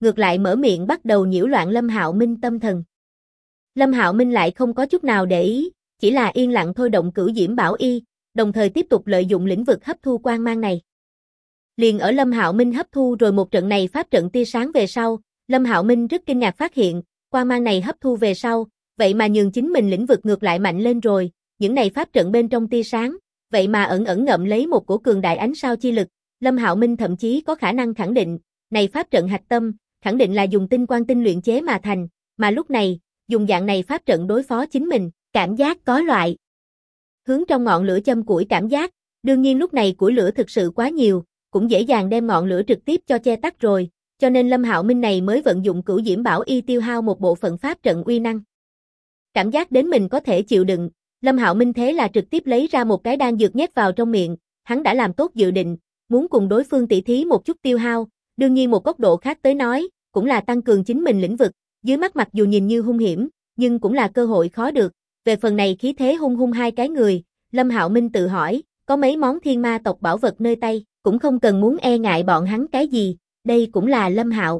ngược lại mở miệng bắt đầu nhiễu loạn Lâm Hạo Minh tâm thần. Lâm Hạo Minh lại không có chút nào để ý, chỉ là yên lặng thôi động Cửu Diễm Bảo Y, đồng thời tiếp tục lợi dụng lĩnh vực hấp thu quang mang này. Liền ở Lâm Hạo Minh hấp thu rồi một trận này pháp trận tia sáng về sau, Lâm Hạo Minh rất kinh ngạc phát hiện, quang mang này hấp thu về sau, vậy mà nhường chính mình lĩnh vực ngược lại mạnh lên rồi, những này pháp trận bên trong tia sáng, vậy mà ẩn ẩn ngậm lấy một cổ cường đại ánh sao chi lực, Lâm Hạo Minh thậm chí có khả năng khẳng định, này pháp trận hạch tâm, khẳng định là dùng tinh quang tinh luyện chế mà thành, mà lúc này, dùng dạng này pháp trận đối phó chính mình, cảm giác có loại hướng trong ngọn lửa châm củi cảm giác, đương nhiên lúc này củi lửa thực sự quá nhiều, cũng dễ dàng đem ngọn lửa trực tiếp cho che tắt rồi, cho nên Lâm Hạo Minh này mới vận dụng Cửu Diễm Bảo Y tiêu hao một bộ phận pháp trận uy năng. Cảm giác đến mình có thể chịu đựng, Lâm Hạo Minh thế là trực tiếp lấy ra một cái đan dược nhét vào trong miệng, hắn đã làm tốt dự định, muốn cùng đối phương tỉ thí một chút tiêu hao, đương nhiên một góc độ khác tới nói, cũng là tăng cường chính mình lĩnh vực, dưới mắt mặc dù nhìn như hung hiểm, nhưng cũng là cơ hội khó được. Về phần này khí thế hung hung hai cái người, Lâm Hạo Minh tự hỏi, có mấy món thiên ma tộc bảo vật nơi tay, cũng không cần muốn e ngại bọn hắn cái gì, đây cũng là Lâm Hạo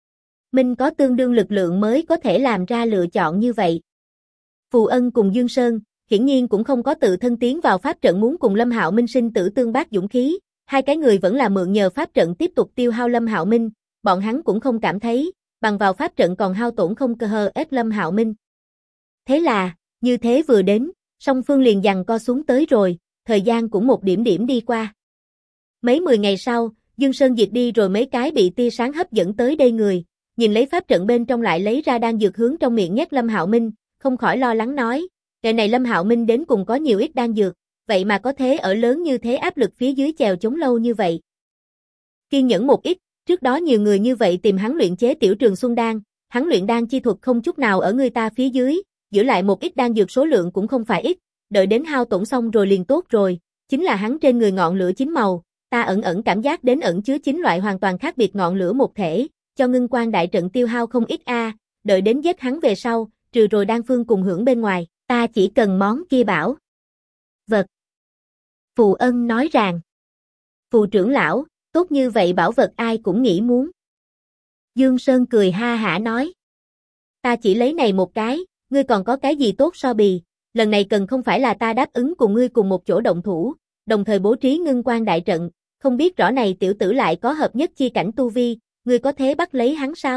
Minh có tương đương lực lượng mới có thể làm ra lựa chọn như vậy. Phù Ân cùng Dương Sơn, hiển nhiên cũng không có tự thân tiến vào pháp trận muốn cùng Lâm Hạo Minh sinh tử tương bác dũng khí, hai cái người vẫn là mượn nhờ pháp trận tiếp tục tiêu hao Lâm Hạo Minh, bọn hắn cũng không cảm thấy, bằng vào pháp trận còn hao tổn không cơ hờ ép Lâm Hạo Minh. Thế là, như thế vừa đến, song phương liền giằng co xuống tới rồi, thời gian cũng một điểm điểm đi qua. Mấy 10 ngày sau, Dương Sơn diệt đi rồi mấy cái bị tia sáng hấp dẫn tới đây người, nhìn lấy pháp trận bên trong lại lấy ra đan dược hướng trong miệng nhét Lâm Hạo Minh, không khỏi lo lắng nói, kẻ này Lâm Hạo Minh đến cùng có nhiều ít đan dược, vậy mà có thế ở lớn như thế áp lực phía dưới chèo chống lâu như vậy. Kiên nhẫn một ít, trước đó nhiều người như vậy tìm hắn luyện chế Tiểu Trường Xuân đan, hắn luyện đan chi thuật không chút nào ở người ta phía dưới, giữ lại một ít đan dược số lượng cũng không phải ít, đợi đến hao tổn xong rồi liền tốt rồi, chính là hắn trên người ngọn lửa chín màu, ta ẩn ẩn cảm giác đến ẩn chứa 9 loại hoàn toàn khác biệt ngọn lửa một thể, cho ngưng quan đại trận tiêu hao không ít đợi đến giết hắn về sau, trừ rồi đan phương cùng hưởng bên ngoài, ta chỉ cần món kia bảo vật. Phù Ân nói rằng, Phù trưởng lão, tốt như vậy bảo vật ai cũng nghĩ muốn. Dương Sơn cười ha hả nói, ta chỉ lấy này một cái, ngươi còn có cái gì tốt so bì, lần này cần không phải là ta đáp ứng cùng ngươi cùng một chỗ động thủ, đồng thời bố trí ngưng quan đại trận, không biết rõ này tiểu tử lại có hợp nhất chi cảnh tu vi, ngươi có thế bắt lấy hắn sao?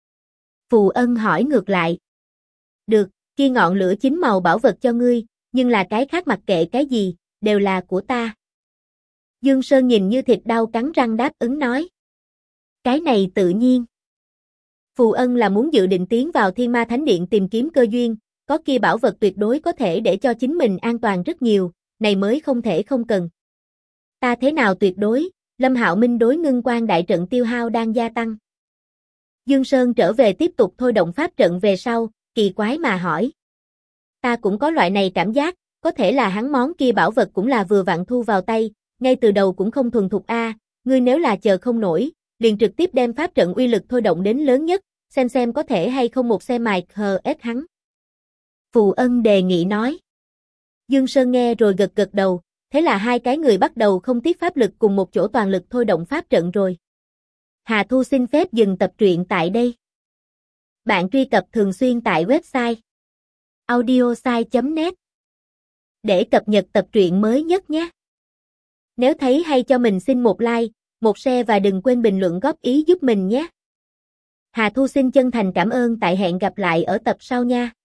Phù Ân hỏi ngược lại. Được, kia ngọn lửa chín màu bảo vật cho ngươi, nhưng là cái khác mặc kệ cái gì, đều là của ta. Dương Sơn nhìn như thịt đau cắn răng đáp ứng nói. Cái này tự nhiên. Phù Ân là muốn dự định tiến vào Thiên Ma Thánh Điện tìm kiếm cơ duyên, có kia bảo vật tuyệt đối có thể để cho chính mình an toàn rất nhiều, này mới không thể không cần. Ta thế nào tuyệt đối, Lâm Hạo Minh đối ngưng quan đại trận tiêu hao đang gia tăng. Dương Sơn trở về tiếp tục thôi động pháp trận về sau, kỳ quái mà hỏi. Ta cũng có loại này cảm giác, có thể là hắn món kia bảo vật cũng là vừa vặn thu vào tay, ngay từ đầu cũng không thuần thục ngươi nếu là chờ không nổi, liền trực tiếp đem pháp trận uy lực thôi động đến lớn nhất, xem có thể hay không một xe mài hờ ết hắn. Phù Ân đề nghị nói. Dương Sơn nghe rồi gật gật đầu, thế là hai cái người bắt đầu không tiếc pháp lực cùng một chỗ toàn lực thôi động pháp trận rồi. Hà Thu xin phép dừng tập truyện tại đây. Bạn truy cập thường xuyên tại website audiosai.net để cập nhật tập truyện mới nhất nhé. Nếu thấy hay cho mình xin một like, một share và đừng quên bình luận góp ý giúp mình nhé. Hà Thu xin chân thành cảm ơn tại hẹn gặp lại ở tập sau nha.